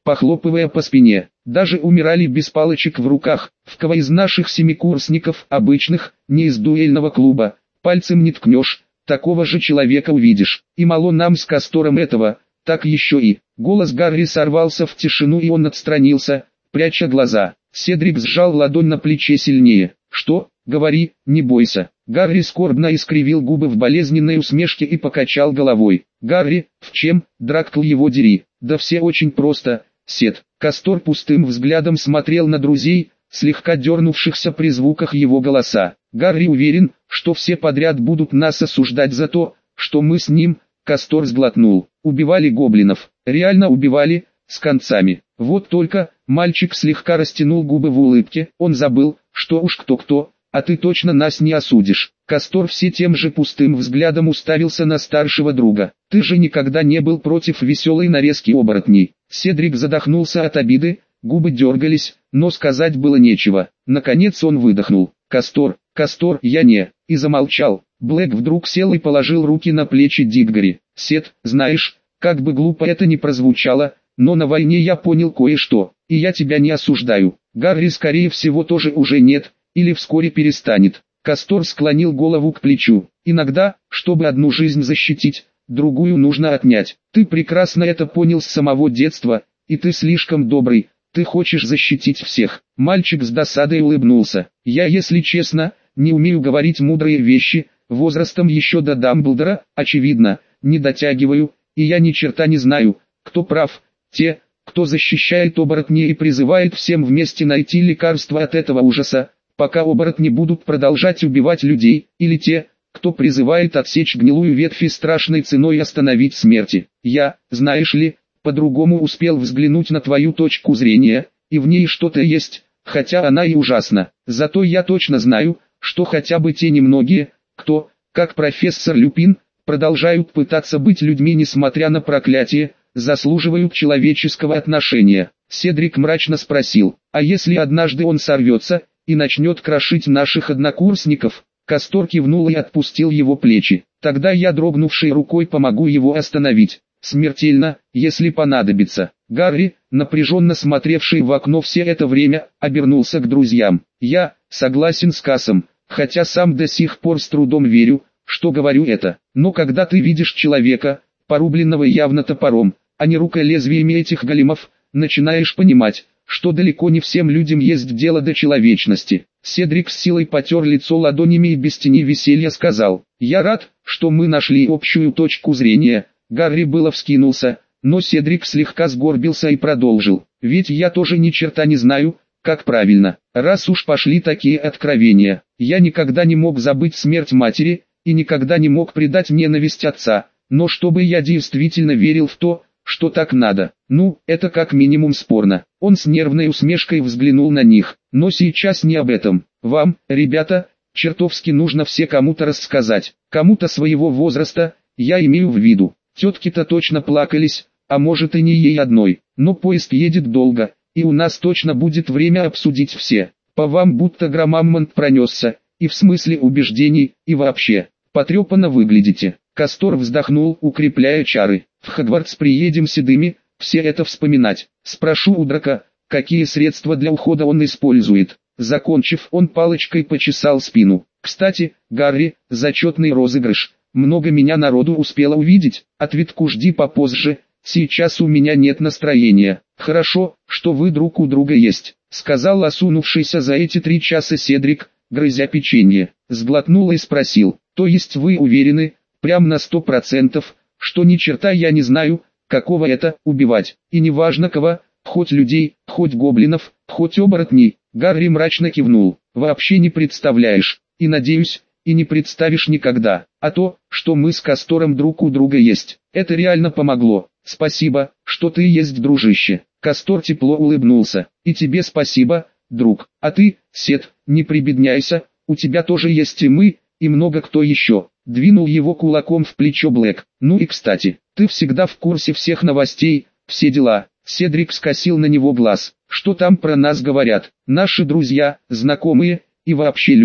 похлопывая по спине. Даже умирали без палочек в руках. В кого из наших семикурсников, обычных, не из дуэльного клуба, пальцем не ткнешь, такого же человека увидишь. И мало нам с Кастором этого, так еще и... Голос Гарри сорвался в тишину, и он отстранился, пряча глаза. Седрик сжал ладонь на плече сильнее. «Что? Говори, не бойся». Гарри скорбно искривил губы в болезненной усмешке и покачал головой. «Гарри, в чем, Драккл его дери?» «Да все очень просто, Сед». Кастор пустым взглядом смотрел на друзей, слегка дернувшихся при звуках его голоса. «Гарри уверен, что все подряд будут нас осуждать за то, что мы с ним...» Кастор сглотнул. «Убивали гоблинов. Реально убивали, с концами. Вот только...» Мальчик слегка растянул губы в улыбке. Он забыл, что уж кто-кто, а ты точно нас не осудишь. Кастор все тем же пустым взглядом уставился на старшего друга. Ты же никогда не был против веселой нарезки оборотней. Седрик задохнулся от обиды, губы дергались, но сказать было нечего. Наконец он выдохнул. Кастор, я не... И замолчал. Блэк вдруг сел и положил руки на плечи Диггори. Сед, знаешь, как бы глупо это ни прозвучало, но на войне я понял кое-что, и я тебя не осуждаю. Гарри скорее всего тоже уже нет, или вскоре перестанет. Кастор склонил голову к плечу. Иногда, чтобы одну жизнь защитить, другую нужно отнять. Ты прекрасно это понял с самого детства, и ты слишком добрый, ты хочешь защитить всех. Мальчик с досадой улыбнулся. Я, если честно, не умею говорить мудрые вещи, возрастом еще до Дамблдора, очевидно, не дотягиваю, и я ни черта не знаю, кто прав. Те, кто защищает оборотней и призывает всем вместе найти лекарство от этого ужаса, пока оборотни будут продолжать убивать людей, или те, кто призывает отсечь гнилую ветвь страшной ценой и остановить смерти. Я, знаешь ли, по-другому успел взглянуть на твою точку зрения, и в ней что-то есть, хотя она и ужасна. Зато я точно знаю, что хотя бы те немногие, кто, как профессор Люпин, продолжают пытаться быть людьми несмотря на проклятие, заслуживают человеческого отношения. Седрик мрачно спросил, а если однажды он сорвется и начнет крошить наших однокурсников? Кастор кивнул и отпустил его плечи. Тогда я дрогнувшей рукой помогу его остановить. Смертельно, если понадобится. Гарри, напряженно смотревший в окно все это время, обернулся к друзьям. Я согласен с Касом, хотя сам до сих пор с трудом верю, что говорю это. Но когда ты видишь человека, порубленного явно топором, а не руколезвиями этих големов, начинаешь понимать, что далеко не всем людям есть дело до человечности. Седрик с силой потер лицо ладонями и без тени веселья сказал, «Я рад, что мы нашли общую точку зрения». Гарри было вскинулся, но Седрик слегка сгорбился и продолжил, «Ведь я тоже ни черта не знаю, как правильно. Раз уж пошли такие откровения, я никогда не мог забыть смерть матери, и никогда не мог предать ненависть отца, но чтобы я действительно верил в то, что так надо, ну, это как минимум спорно». Он с нервной усмешкой взглянул на них. «Но сейчас не об этом. Вам, ребята, чертовски нужно все кому-то рассказать. Кому-то своего возраста, я имею в виду. Тетки-то точно плакались, а может и не ей одной. Но поезд едет долго, и у нас точно будет время обсудить все. По вам будто громаммонт пронесся, и в смысле убеждений, и вообще. Потрепанно выглядите». Кастор вздохнул, укрепляя чары. «В Хогвартс приедем седыми, все это вспоминать. Спрошу у Драка, какие средства для ухода он использует». Закончив, он палочкой почесал спину. «Кстати, Гарри, зачетный розыгрыш. Много меня народу успело увидеть, ответку жди попозже, сейчас у меня нет настроения». «Хорошо, что вы друг у друга есть», — сказал осунувшийся за эти 3 часа Седрик, грызя печенье. Сглотнул и спросил, «То есть вы уверены, прям на 100%, что ни черта я не знаю, какого это убивать, и неважно кого, хоть людей, хоть гоблинов, хоть оборотней?» Гарри мрачно кивнул. «Вообще не представляешь, и надеюсь, и не представишь никогда. А то, что мы с Кастором друг у друга есть, это реально помогло. Спасибо, что ты есть, дружище». Кастор тепло улыбнулся. «И тебе спасибо, друг. А ты, Сет, не прибедняйся, у тебя тоже есть и мы, и много кто еще». Двинул его кулаком в плечо Блэк. «Ну и кстати, ты всегда в курсе всех новостей, все дела». Седрик скосил на него глаз. «Что там про нас говорят? Наши друзья, знакомые, и вообще люди?»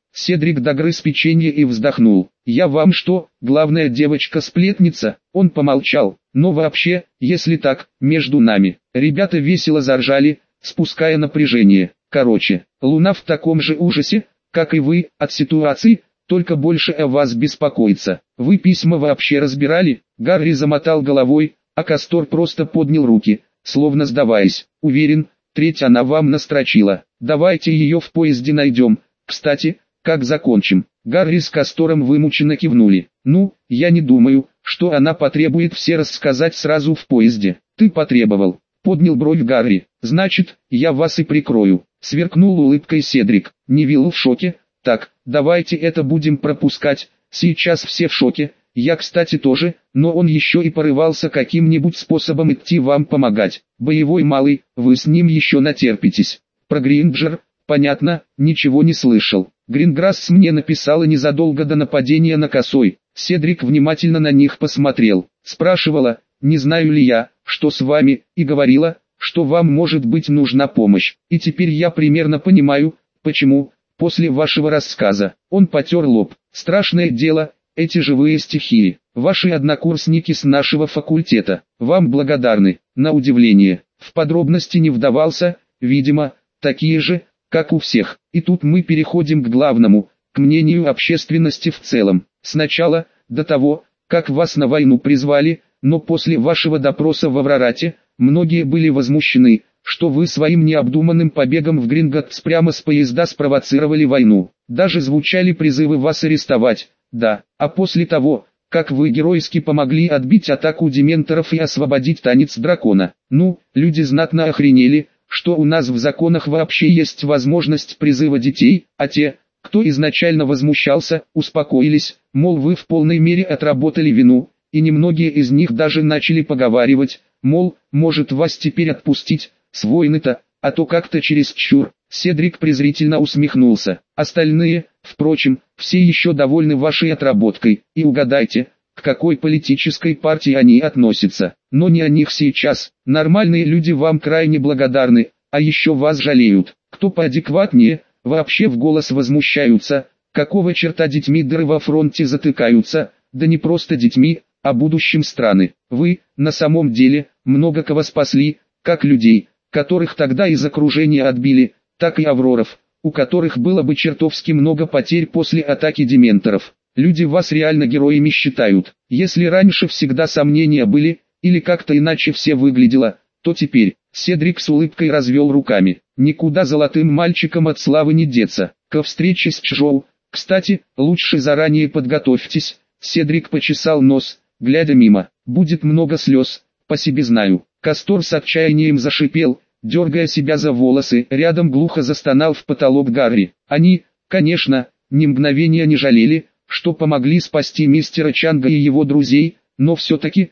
Седрик догрыз печенье и вздохнул. «Я вам что, главная девочка-сплетница?» Он помолчал. «Но вообще, если так, между нами». Ребята весело заржали, спуская напряжение. Короче, Луна в таком же ужасе, как и вы, от ситуации, только больше о вас беспокоится. Вы письма вообще разбирали? Гарри замотал головой, а Кастор просто поднял руки, словно сдаваясь. Уверен, треть она вам настрочила. Давайте ее в поезде найдем. Кстати, как закончим? Гарри с Кастором вымученно кивнули. Ну, я не думаю, что она потребует все рассказать сразу в поезде. Ты потребовал. Поднял бровь Гарри. Значит, я вас и прикрою. Сверкнул улыбкой Седрик. Невилл в шоке. Так, давайте это будем пропускать. Сейчас все в шоке. Я, кстати, тоже, но он еще и порывался каким-нибудь способом идти вам помогать. Боевой малый, вы с ним еще натерпитесь. Про Гринджер, понятно, ничего не слышал. Гринграсс мне написала незадолго до нападения на Косой. Седрик внимательно на них посмотрел. Спрашивала, не знаю ли я, что с вами, и говорила, что вам может быть нужна помощь. И теперь я примерно понимаю, почему, после вашего рассказа. Он потер лоб. Страшное дело, эти живые стихии. Ваши однокурсники с нашего факультета, вам благодарны. На удивление, в подробности не вдавался, видимо, такие же, как у всех. И тут мы переходим к главному, к мнению общественности в целом. Сначала, до того, как вас на войну призвали, но после вашего допроса в Аврорате, многие были возмущены, что вы своим необдуманным побегом в Гринготтс прямо с поезда спровоцировали войну. Даже звучали призывы вас арестовать, да, а после того, как вы геройски помогли отбить атаку дементоров и освободить танец дракона. Ну, люди знатно охренели, что у нас в законах вообще есть возможность призыва детей, а те, кто изначально возмущался, успокоились, мол вы в полной мере отработали вину, и немногие из них даже начали поговаривать, мол, может вас теперь отпустить, с войны-то, а то как-то чересчур. Седрик презрительно усмехнулся. Остальные, впрочем, все еще довольны вашей отработкой, и угадайте, к какой политической партии они относятся. Но не о них сейчас. Нормальные люди вам крайне благодарны, а еще вас жалеют. Кто поадекватнее, вообще в голос возмущаются, какого черта детьми дыры во фронте затыкаются, да не просто детьми, а будущим страны. Вы, на самом деле, много кого спасли, как людей, которых тогда из окружения отбили, так и авроров, у которых было бы чертовски много потерь после атаки дементоров. Люди вас реально героями считают. Если раньше всегда сомнения были, или как-то иначе все выглядело, то теперь, Седрик с улыбкой развел руками. Никуда золотым мальчикам от славы не деться. Ко встрече с Чжоу, кстати, лучше заранее подготовьтесь. Седрик почесал нос, глядя мимо. Будет много слез, по себе знаю. Кастор с отчаянием зашипел, дергая себя за волосы. Рядом глухо застонал в потолок Гарри. Они, конечно, ни мгновения не жалели, что помогли спасти мистера Чанга и его друзей, но все-таки,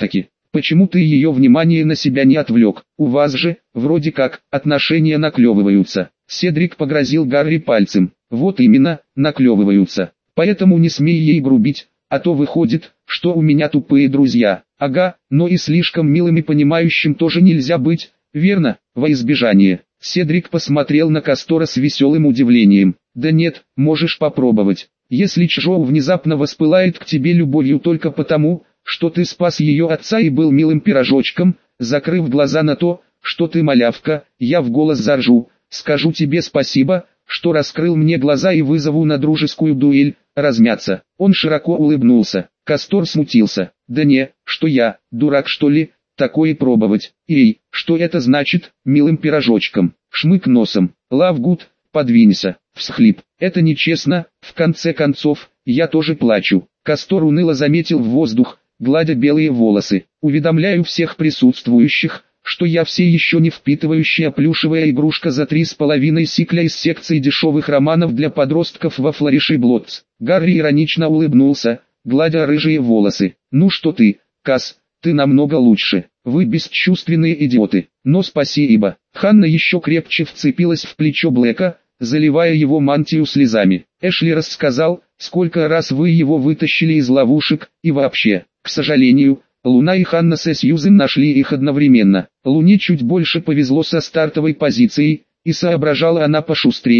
почему ты ее внимание на себя не отвлек? У вас же, вроде как, отношения наклевываются. Седрик погрозил Гарри пальцем. Вот именно, наклевываются. Поэтому не смей ей грубить, а то выходит, что у меня тупые друзья. Ага, но и слишком милым и понимающим тоже нельзя быть, верно, во избежание. Седрик посмотрел на Кастора с веселым удивлением. Да нет, можешь попробовать. Если Чжоу внезапно воспылает к тебе любовью только потому, что ты спас ее отца и был милым пирожочком, закрыв глаза на то, что ты малявка, я в голос заржу, скажу тебе спасибо, что раскрыл мне глаза и вызову на дружескую дуэль, размяться. Он широко улыбнулся. Кастор смутился. Да не, что я, дурак что ли, такое пробовать. Эй, что это значит, милым пирожочком? Шмык носом. Лавгуд, подвинься. Всхлип. Это нечестно, в конце концов, я тоже плачу. Кастор уныло заметил в воздух, гладя белые волосы. Уведомляю всех присутствующих, что я все еще не впитывающая плюшевая игрушка за 3,5 сикля из секции дешевых романов для подростков во Флориши Блотс. Гарри иронично улыбнулся, гладя рыжие волосы. Ну что ты, Кас, ты намного лучше. Вы бесчувственные идиоты. Но спасибо. Ханна еще крепче вцепилась в плечо Блэка, заливая его мантию слезами. Эшли рассказал, сколько раз вы его вытащили из ловушек, и вообще, к сожалению, Луна и Ханна с Сьюзен нашли их одновременно. Луне чуть больше повезло со стартовой позицией, и соображала она пошустрее,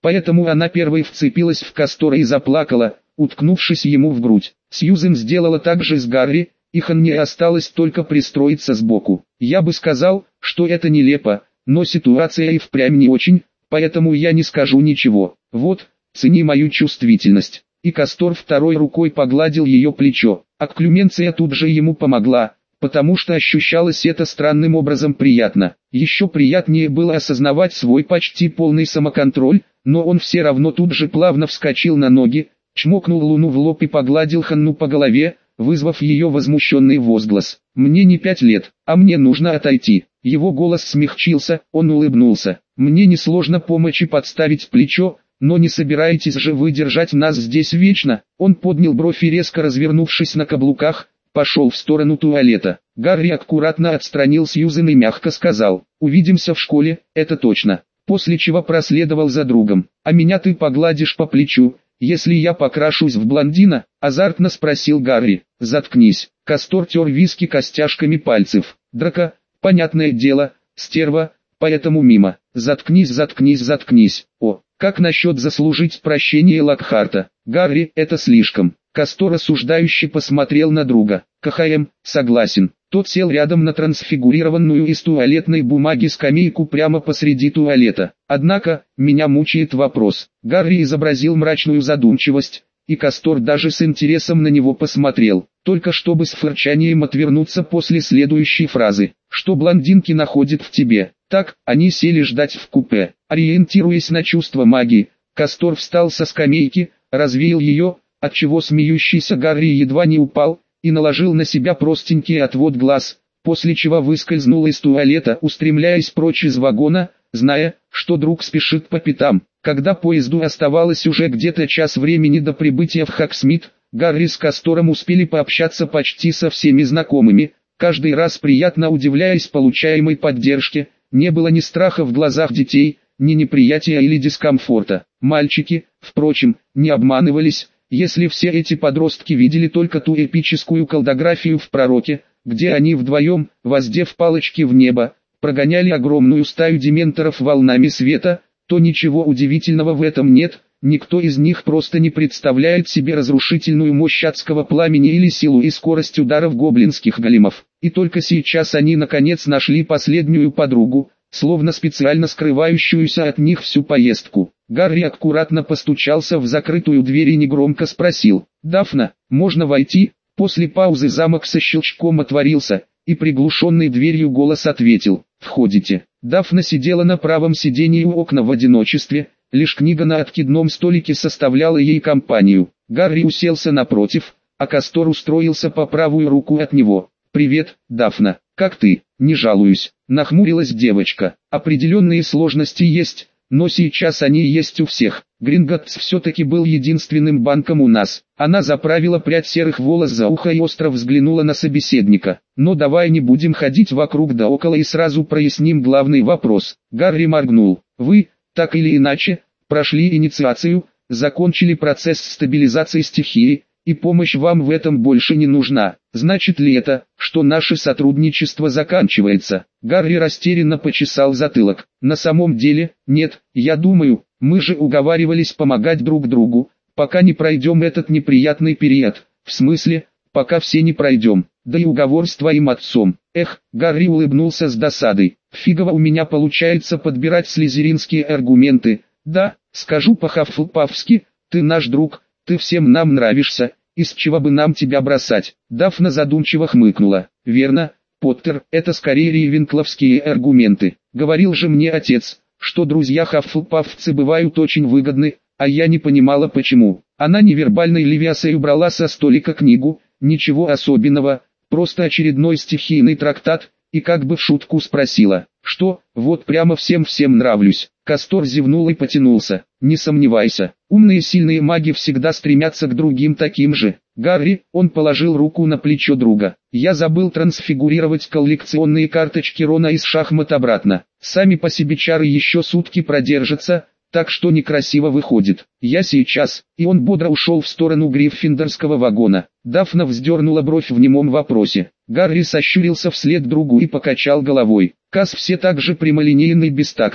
Поэтому она первой вцепилась в Кастора и заплакала, уткнувшись ему в грудь. Сьюзен сделала так же с Гарри, и Ханне осталось только пристроиться сбоку. Я бы сказал, что это нелепо, но ситуация и впрямь не очень, поэтому я не скажу ничего. Вот, цени мою чувствительность. И Кастор второй рукой погладил ее плечо, а Клюменция тут же ему помогла, потому что ощущалось это странным образом приятно. Еще приятнее было осознавать свой почти полный самоконтроль, но он все равно тут же плавно вскочил на ноги, чмокнул Луну в лоб и погладил Ханну по голове, вызвав ее возмущенный возглас. «Мне не 5 лет, а мне нужно отойти». Его голос смягчился, он улыбнулся. «Мне несложно помочь и подставить плечо, но не собираетесь же вы держать нас здесь вечно?» Он поднял бровь и резко развернувшись на каблуках, пошел в сторону туалета. Гарри аккуратно отстранил Сьюзен и мягко сказал: «Увидимся в школе, это точно». После чего проследовал за другом. «А меня ты погладишь по плечу, если я покрашусь в блондина?» — азартно спросил Гарри. «Заткнись». Кастор тер виски костяшками пальцев. «Драка, понятное дело, стерва, поэтому мимо. Заткнись, заткнись, заткнись. О, как насчет заслужить прощение Локхарта?» «Гарри, это слишком». Кастор осуждающе посмотрел на друга. «КХМ, согласен». Тот сел рядом на трансфигурированную из туалетной бумаги скамейку прямо посреди туалета. «Однако, меня мучает вопрос». Гарри изобразил мрачную задумчивость, и Кастор даже с интересом на него посмотрел, только чтобы с фырчанием отвернуться после следующей фразы. «Что блондинки находят в тебе?» Так, они сели ждать в купе. Ориентируясь на чувство магии, Кастор встал со скамейки, развеял ее, отчего смеющийся Гарри едва не упал, и наложил на себя простенький отвод глаз, после чего выскользнул из туалета, устремляясь прочь из вагона, зная, что друг спешит по пятам. Когда поезду оставалось уже где-то час времени до прибытия в Хоксмит, Гарри с Кастором успели пообщаться почти со всеми знакомыми, каждый раз приятно удивляясь получаемой поддержке. Не было ни страха в глазах детей, ни неприятия или дискомфорта. Мальчики, впрочем, не обманывались, если все эти подростки видели только ту эпическую колдографию в «Пророке», где они вдвоем, воздев палочки в небо, прогоняли огромную стаю дементоров волнами света, то ничего удивительного в этом нет, никто из них просто не представляет себе разрушительную мощь адского пламени или силу и скорость ударов гоблинских големов. И только сейчас они наконец нашли последнюю подругу, словно специально скрывающуюся от них всю поездку. Гарри аккуратно постучался в закрытую дверь и негромко спросил: «Дафна, можно войти?» После паузы замок со щелчком отворился, и приглушенный дверью голос ответил: «Входите». Дафна сидела на правом сиденье у окна в одиночестве, лишь книга на откидном столике составляла ей компанию. Гарри уселся напротив, а Кастор устроился по правую руку от него. «Привет, Дафна, как ты?» «Не жалуюсь», — нахмурилась девочка. «Определенные сложности есть, но сейчас они есть у всех. Гринготтс все-таки был единственным банком у нас». Она заправила прядь серых волос за ухо и остро взглянула на собеседника. «Но давай не будем ходить вокруг да около и сразу проясним главный вопрос». Гарри моргнул. «Вы, так или иначе, прошли инициацию, закончили процесс стабилизации стихии, и помощь вам в этом больше не нужна. Значит ли это, что наше сотрудничество заканчивается?» Гарри растерянно почесал затылок. «На самом деле, нет, я думаю, мы же уговаривались помогать друг другу, пока не пройдем этот неприятный период. В смысле, пока все не пройдем. Да и уговор с твоим отцом». «Эх», Гарри улыбнулся с досадой. «Фигово у меня получается подбирать слизеринские аргументы. Да, скажу по-хаффлпафски, ты наш друг, ты всем нам нравишься, из чего бы нам тебя бросать?» Дафна задумчиво хмыкнула. «Верно, Поттер, это скорее рейвенкловские аргументы. Говорил же мне отец, что друзья хаффлпафцы бывают очень выгодны, а я не понимала почему». Она невербальной левиасой убрала со столика книгу, ничего особенного, просто очередной стихийный трактат, и как бы в шутку спросила: «Что, вот прямо всем-всем нравлюсь?» Кастор зевнул и потянулся. «Не сомневайся, умные сильные маги всегда стремятся к другим таким же». «Гарри», он положил руку на плечо друга, «я забыл трансфигурировать коллекционные карточки Рона из шахмат обратно. Сами по себе чары еще сутки продержатся, так что некрасиво выходит. Я сейчас». И он бодро ушел в сторону гриффиндорского вагона. Дафна вздернула бровь в немом вопросе. Гарри сощурился вслед другу и покачал головой. Кас все так же прямолинейный бестактен.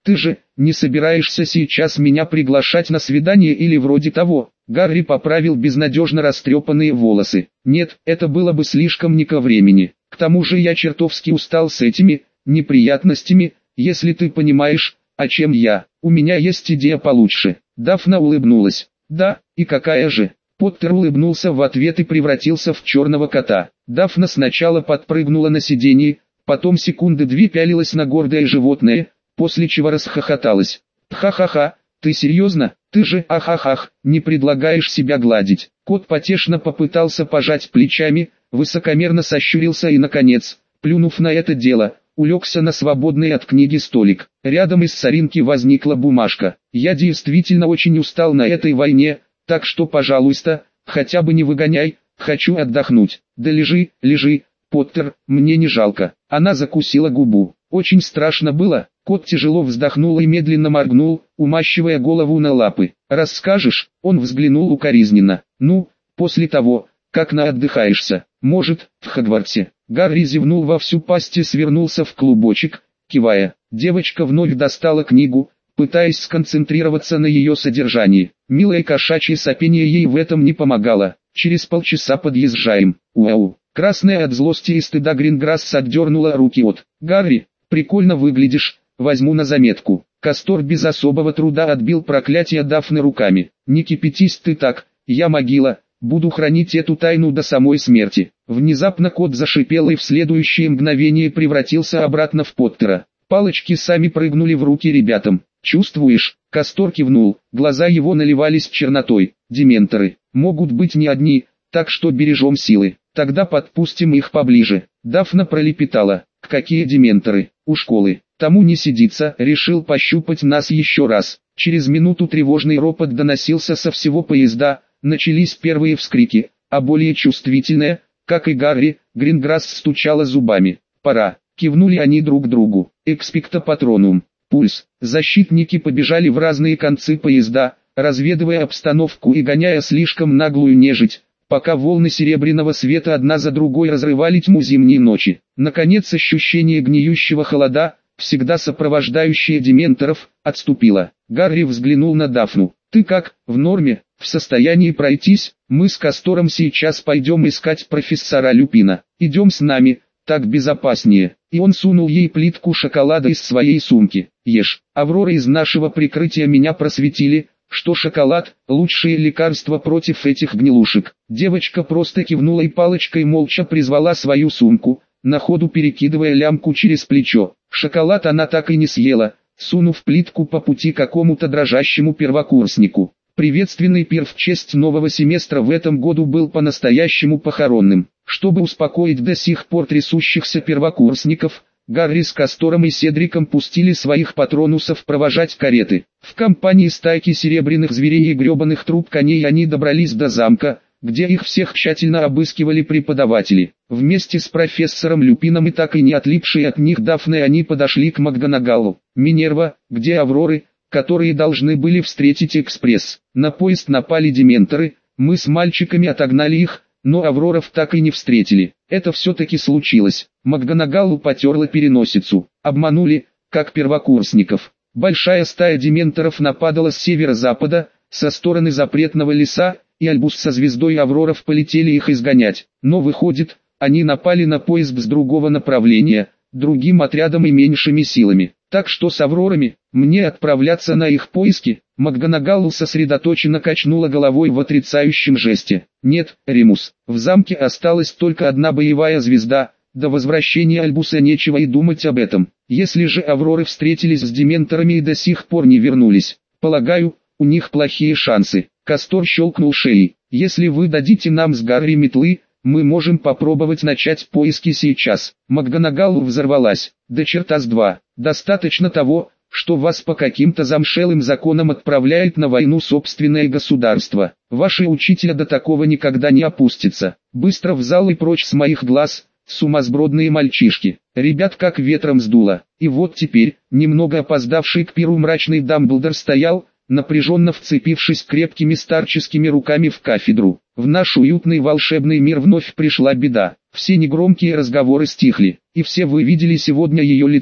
Ты же не собираешься сейчас меня приглашать на свидание или вроде того? Гарри поправил безнадежно растрепанные волосы. Нет, это было бы слишком не ко времени. К тому же я чертовски устал с этими неприятностями, если ты понимаешь, о чем я. У меня есть идея получше. Дафна улыбнулась. Да, и какая же? Поттер улыбнулся в ответ и превратился в черного кота. Дафна сначала подпрыгнула на сиденье, потом секунды две пялилась на гордое животное, после чего расхохоталась. «Ха-ха-ха, ты серьезно? Ты же, ахахах, не предлагаешь себя гладить». Кот потешно попытался пожать плечами, высокомерно сощурился и наконец, плюнув на это дело, улегся на свободный от книги столик. Рядом из соринки возникла бумажка. «Я действительно очень устал на этой войне, так что, пожалуйста, хотя бы не выгоняй, хочу отдохнуть». «Да лежи, лежи, Поттер, мне не жалко». Она закусила губу. Очень страшно было. Кот тяжело вздохнул и медленно моргнул, умащивая голову на лапы. «Расскажешь?» Он взглянул укоризненно. «Ну, после того, как наотдыхаешься. Может, в Хогвартсе». Гарри зевнул во всю пасть и свернулся в клубочек, кивая. Девочка вновь достала книгу, пытаясь сконцентрироваться на ее содержании. Милое кошачье сопение ей в этом не помогало. «Через полчаса подъезжаем». «Уау». Красная от злости и стыда Гринграсс отдернула руки от. «Гарри, прикольно выглядишь, возьму на заметку». Кастор без особого труда отбил проклятие Дафны руками. «Не кипятись ты так, я могила, буду хранить эту тайну до самой смерти». Внезапно кот зашипел и в следующее мгновение превратился обратно в Поттера. Палочки сами прыгнули в руки ребятам. «Чувствуешь?» Кастор кивнул, глаза его наливались чернотой. «Дементоры, могут быть не одни, так что бережем силы. Тогда подпустим их поближе». Дафна пролепетала. «Какие дементоры? У школы. Тому не сидится». Решил пощупать нас еще раз. Через минуту тревожный ропот доносился со всего поезда. Начались первые вскрики, а более чувствительная, как и Гарри, Гринграсс стучала зубами. «Пора». Кивнули они друг другу. «Экспекто патронум». Пульс. Защитники побежали в разные концы поезда, разведывая обстановку и гоняя слишком наглую нежить, пока волны серебряного света одна за другой разрывали тьму зимней ночи. Наконец ощущение гниющего холода, всегда сопровождающее дементоров, отступило. Гарри взглянул на Дафну. «Ты как, в норме, в состоянии пройтись? Мы с Кастором сейчас пойдем искать профессора Люпина. Идем с нами, так безопаснее». И он сунул ей плитку шоколада из своей сумки. «Ешь». Авроры из нашего прикрытия меня просветили, что шоколад – лучшее лекарство против этих гнилушек. Девочка просто кивнула и палочкой молча призвала свою сумку, на ходу перекидывая лямку через плечо. Шоколад она так и не съела, сунув плитку по пути какому-то дрожащему первокурснику. Приветственный пир в честь нового семестра в этом году был по-настоящему похоронным. Чтобы успокоить до сих пор трясущихся первокурсников, Гарри с Кастором и Седриком пустили своих патронусов провожать кареты. В компании стайки серебряных зверей и гребаных труп коней они добрались до замка, где их всех тщательно обыскивали преподаватели. Вместе с профессором Люпином и так и не отлипшие от них Дафной они подошли к МакГонагалу. Минерва, где Авроры, которые должны были встретить экспресс. На поезд напали дементоры, мы с мальчиками отогнали их, но Авроров так и не встретили. Это все-таки случилось. МакГонагалу потерла переносицу. Обманули, как первокурсников. Большая стая дементоров нападала с северо-запада, со стороны запретного леса, и Альбус со звездой Авроров полетели их изгонять. Но выходит, они напали на поезд с другого направления, другим отрядом и меньшими силами. Так что с Аврорами, мне отправляться на их поиски? МакГонагалу сосредоточенно качнула головой в отрицающем жесте. Нет, Ремус, в замке осталась только одна боевая звезда, до возвращения Альбуса нечего и думать об этом. Если же Авроры встретились с дементорами и до сих пор не вернулись, полагаю, у них плохие шансы. Кастор щелкнул шеей. Если вы дадите нам с Гарри метлы, мы можем попробовать начать поиски сейчас. МакГонагалу взорвалась. Да черта с два. Достаточно того, что вас по каким-то замшелым законам отправляет на войну собственное государство. Ваши учителя до такого никогда не опустятся. Быстро в зал и прочь с моих глаз, сумасбродные мальчишки. Ребят как ветром сдуло. И вот теперь, немного опоздавший к пиру мрачный Дамблдор стоял, напряженно вцепившись крепкими старческими руками в кафедру. В наш уютный волшебный мир вновь пришла беда. Все негромкие разговоры стихли, и все вы видели сегодня ее лицо.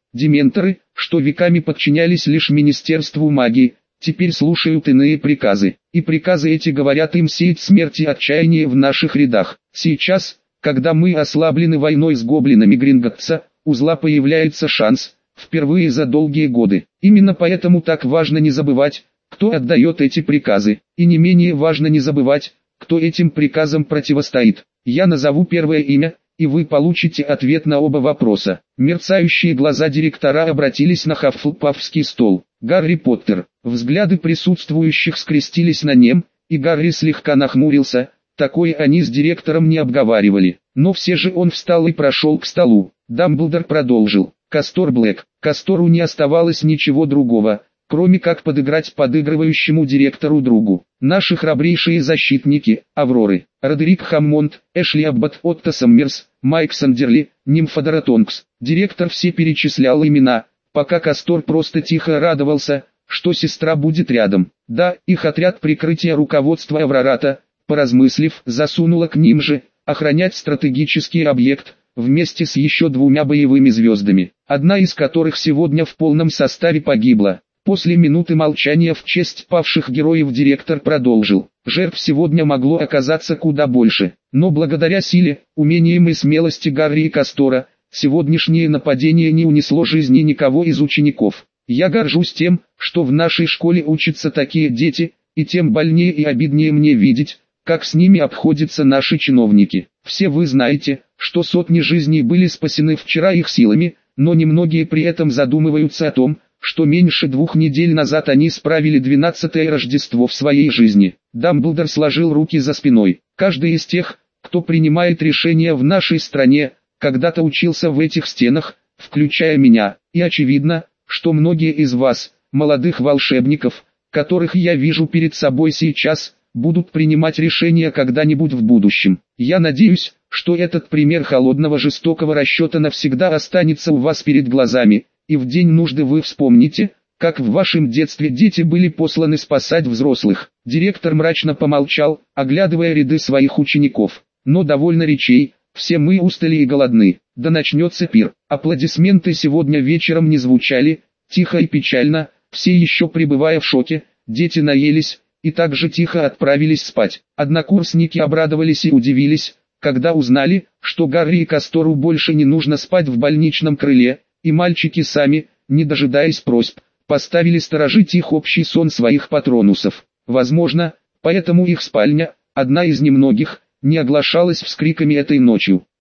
Дементоры, что веками подчинялись лишь Министерству магии, теперь слушают иные приказы. И приказы эти говорят им сеять смерть и отчаяние в наших рядах. Сейчас, когда мы ослаблены войной с гоблинами Гринготца, у зла появляется шанс, впервые за долгие годы. Именно поэтому так важно не забывать, кто отдает эти приказы, и не менее важно не забывать, кто этим приказам противостоит. Я назову первое имя, и вы получите ответ на оба вопроса. Мерцающие глаза директора обратились на Хаффлпафский стол. Гарри Поттер. Взгляды присутствующих скрестились на нем, и Гарри слегка нахмурился. Такое они с директором не обговаривали. Но все же он встал и прошел к столу. Дамблдор продолжил. Кастор Блэк. Кастору не оставалось ничего другого, кроме как подыграть подыгрывающему директору другу. Наши храбрейшие защитники, Авроры, Родерик Хаммонд, Эшли Аббот, Отто Саммерс, Майк Сандерли, Нимфодора Тонкс. Директор все перечислял имена, пока Кастор просто тихо радовался, что сестра будет рядом. Да, их отряд прикрытия руководства Аврората, поразмыслив, засунуло к ним же, охранять стратегический объект, вместе с еще двумя боевыми звездами, одна из которых сегодня в полном составе погибла. После минуты молчания в честь павших героев директор продолжил. Жертв сегодня могло оказаться куда больше, но благодаря силе, умениям и смелости Гарри и Кастора, сегодняшнее нападение не унесло жизни никого из учеников. Я горжусь тем, что в нашей школе учатся такие дети, и тем больнее и обиднее мне видеть, как с ними обходятся наши чиновники. Все вы знаете, что сотни жизней были спасены вчера их силами, но немногие при этом задумываются о том, что меньше 2 недель назад они справили 12-е Рождество в своей жизни. Дамблдор сложил руки за спиной. Каждый из тех, кто принимает решения в нашей стране, когда-то учился в этих стенах, включая меня, и очевидно, что многие из вас, молодых волшебников, которых я вижу перед собой сейчас, будут принимать решения когда-нибудь в будущем. Я надеюсь, что этот пример холодного жестокого расчета навсегда останется у вас перед глазами, и в день нужды вы вспомните, как в вашем детстве дети были посланы спасать взрослых. Директор мрачно помолчал, оглядывая ряды своих учеников. Но довольно речей, все мы устали и голодны. Да начнется пир. Аплодисменты сегодня вечером не звучали, тихо и печально, все еще пребывая в шоке, дети наелись, и так же тихо отправились спать. Однокурсники обрадовались и удивились, когда узнали, что Гарри и Кастору больше не нужно спать в больничном крыле, и мальчики сами, не дожидаясь просьб, поставили сторожить их общий сон своих патронусов. Возможно, поэтому их спальня, одна из немногих, не оглашалась вскриками этой ночью.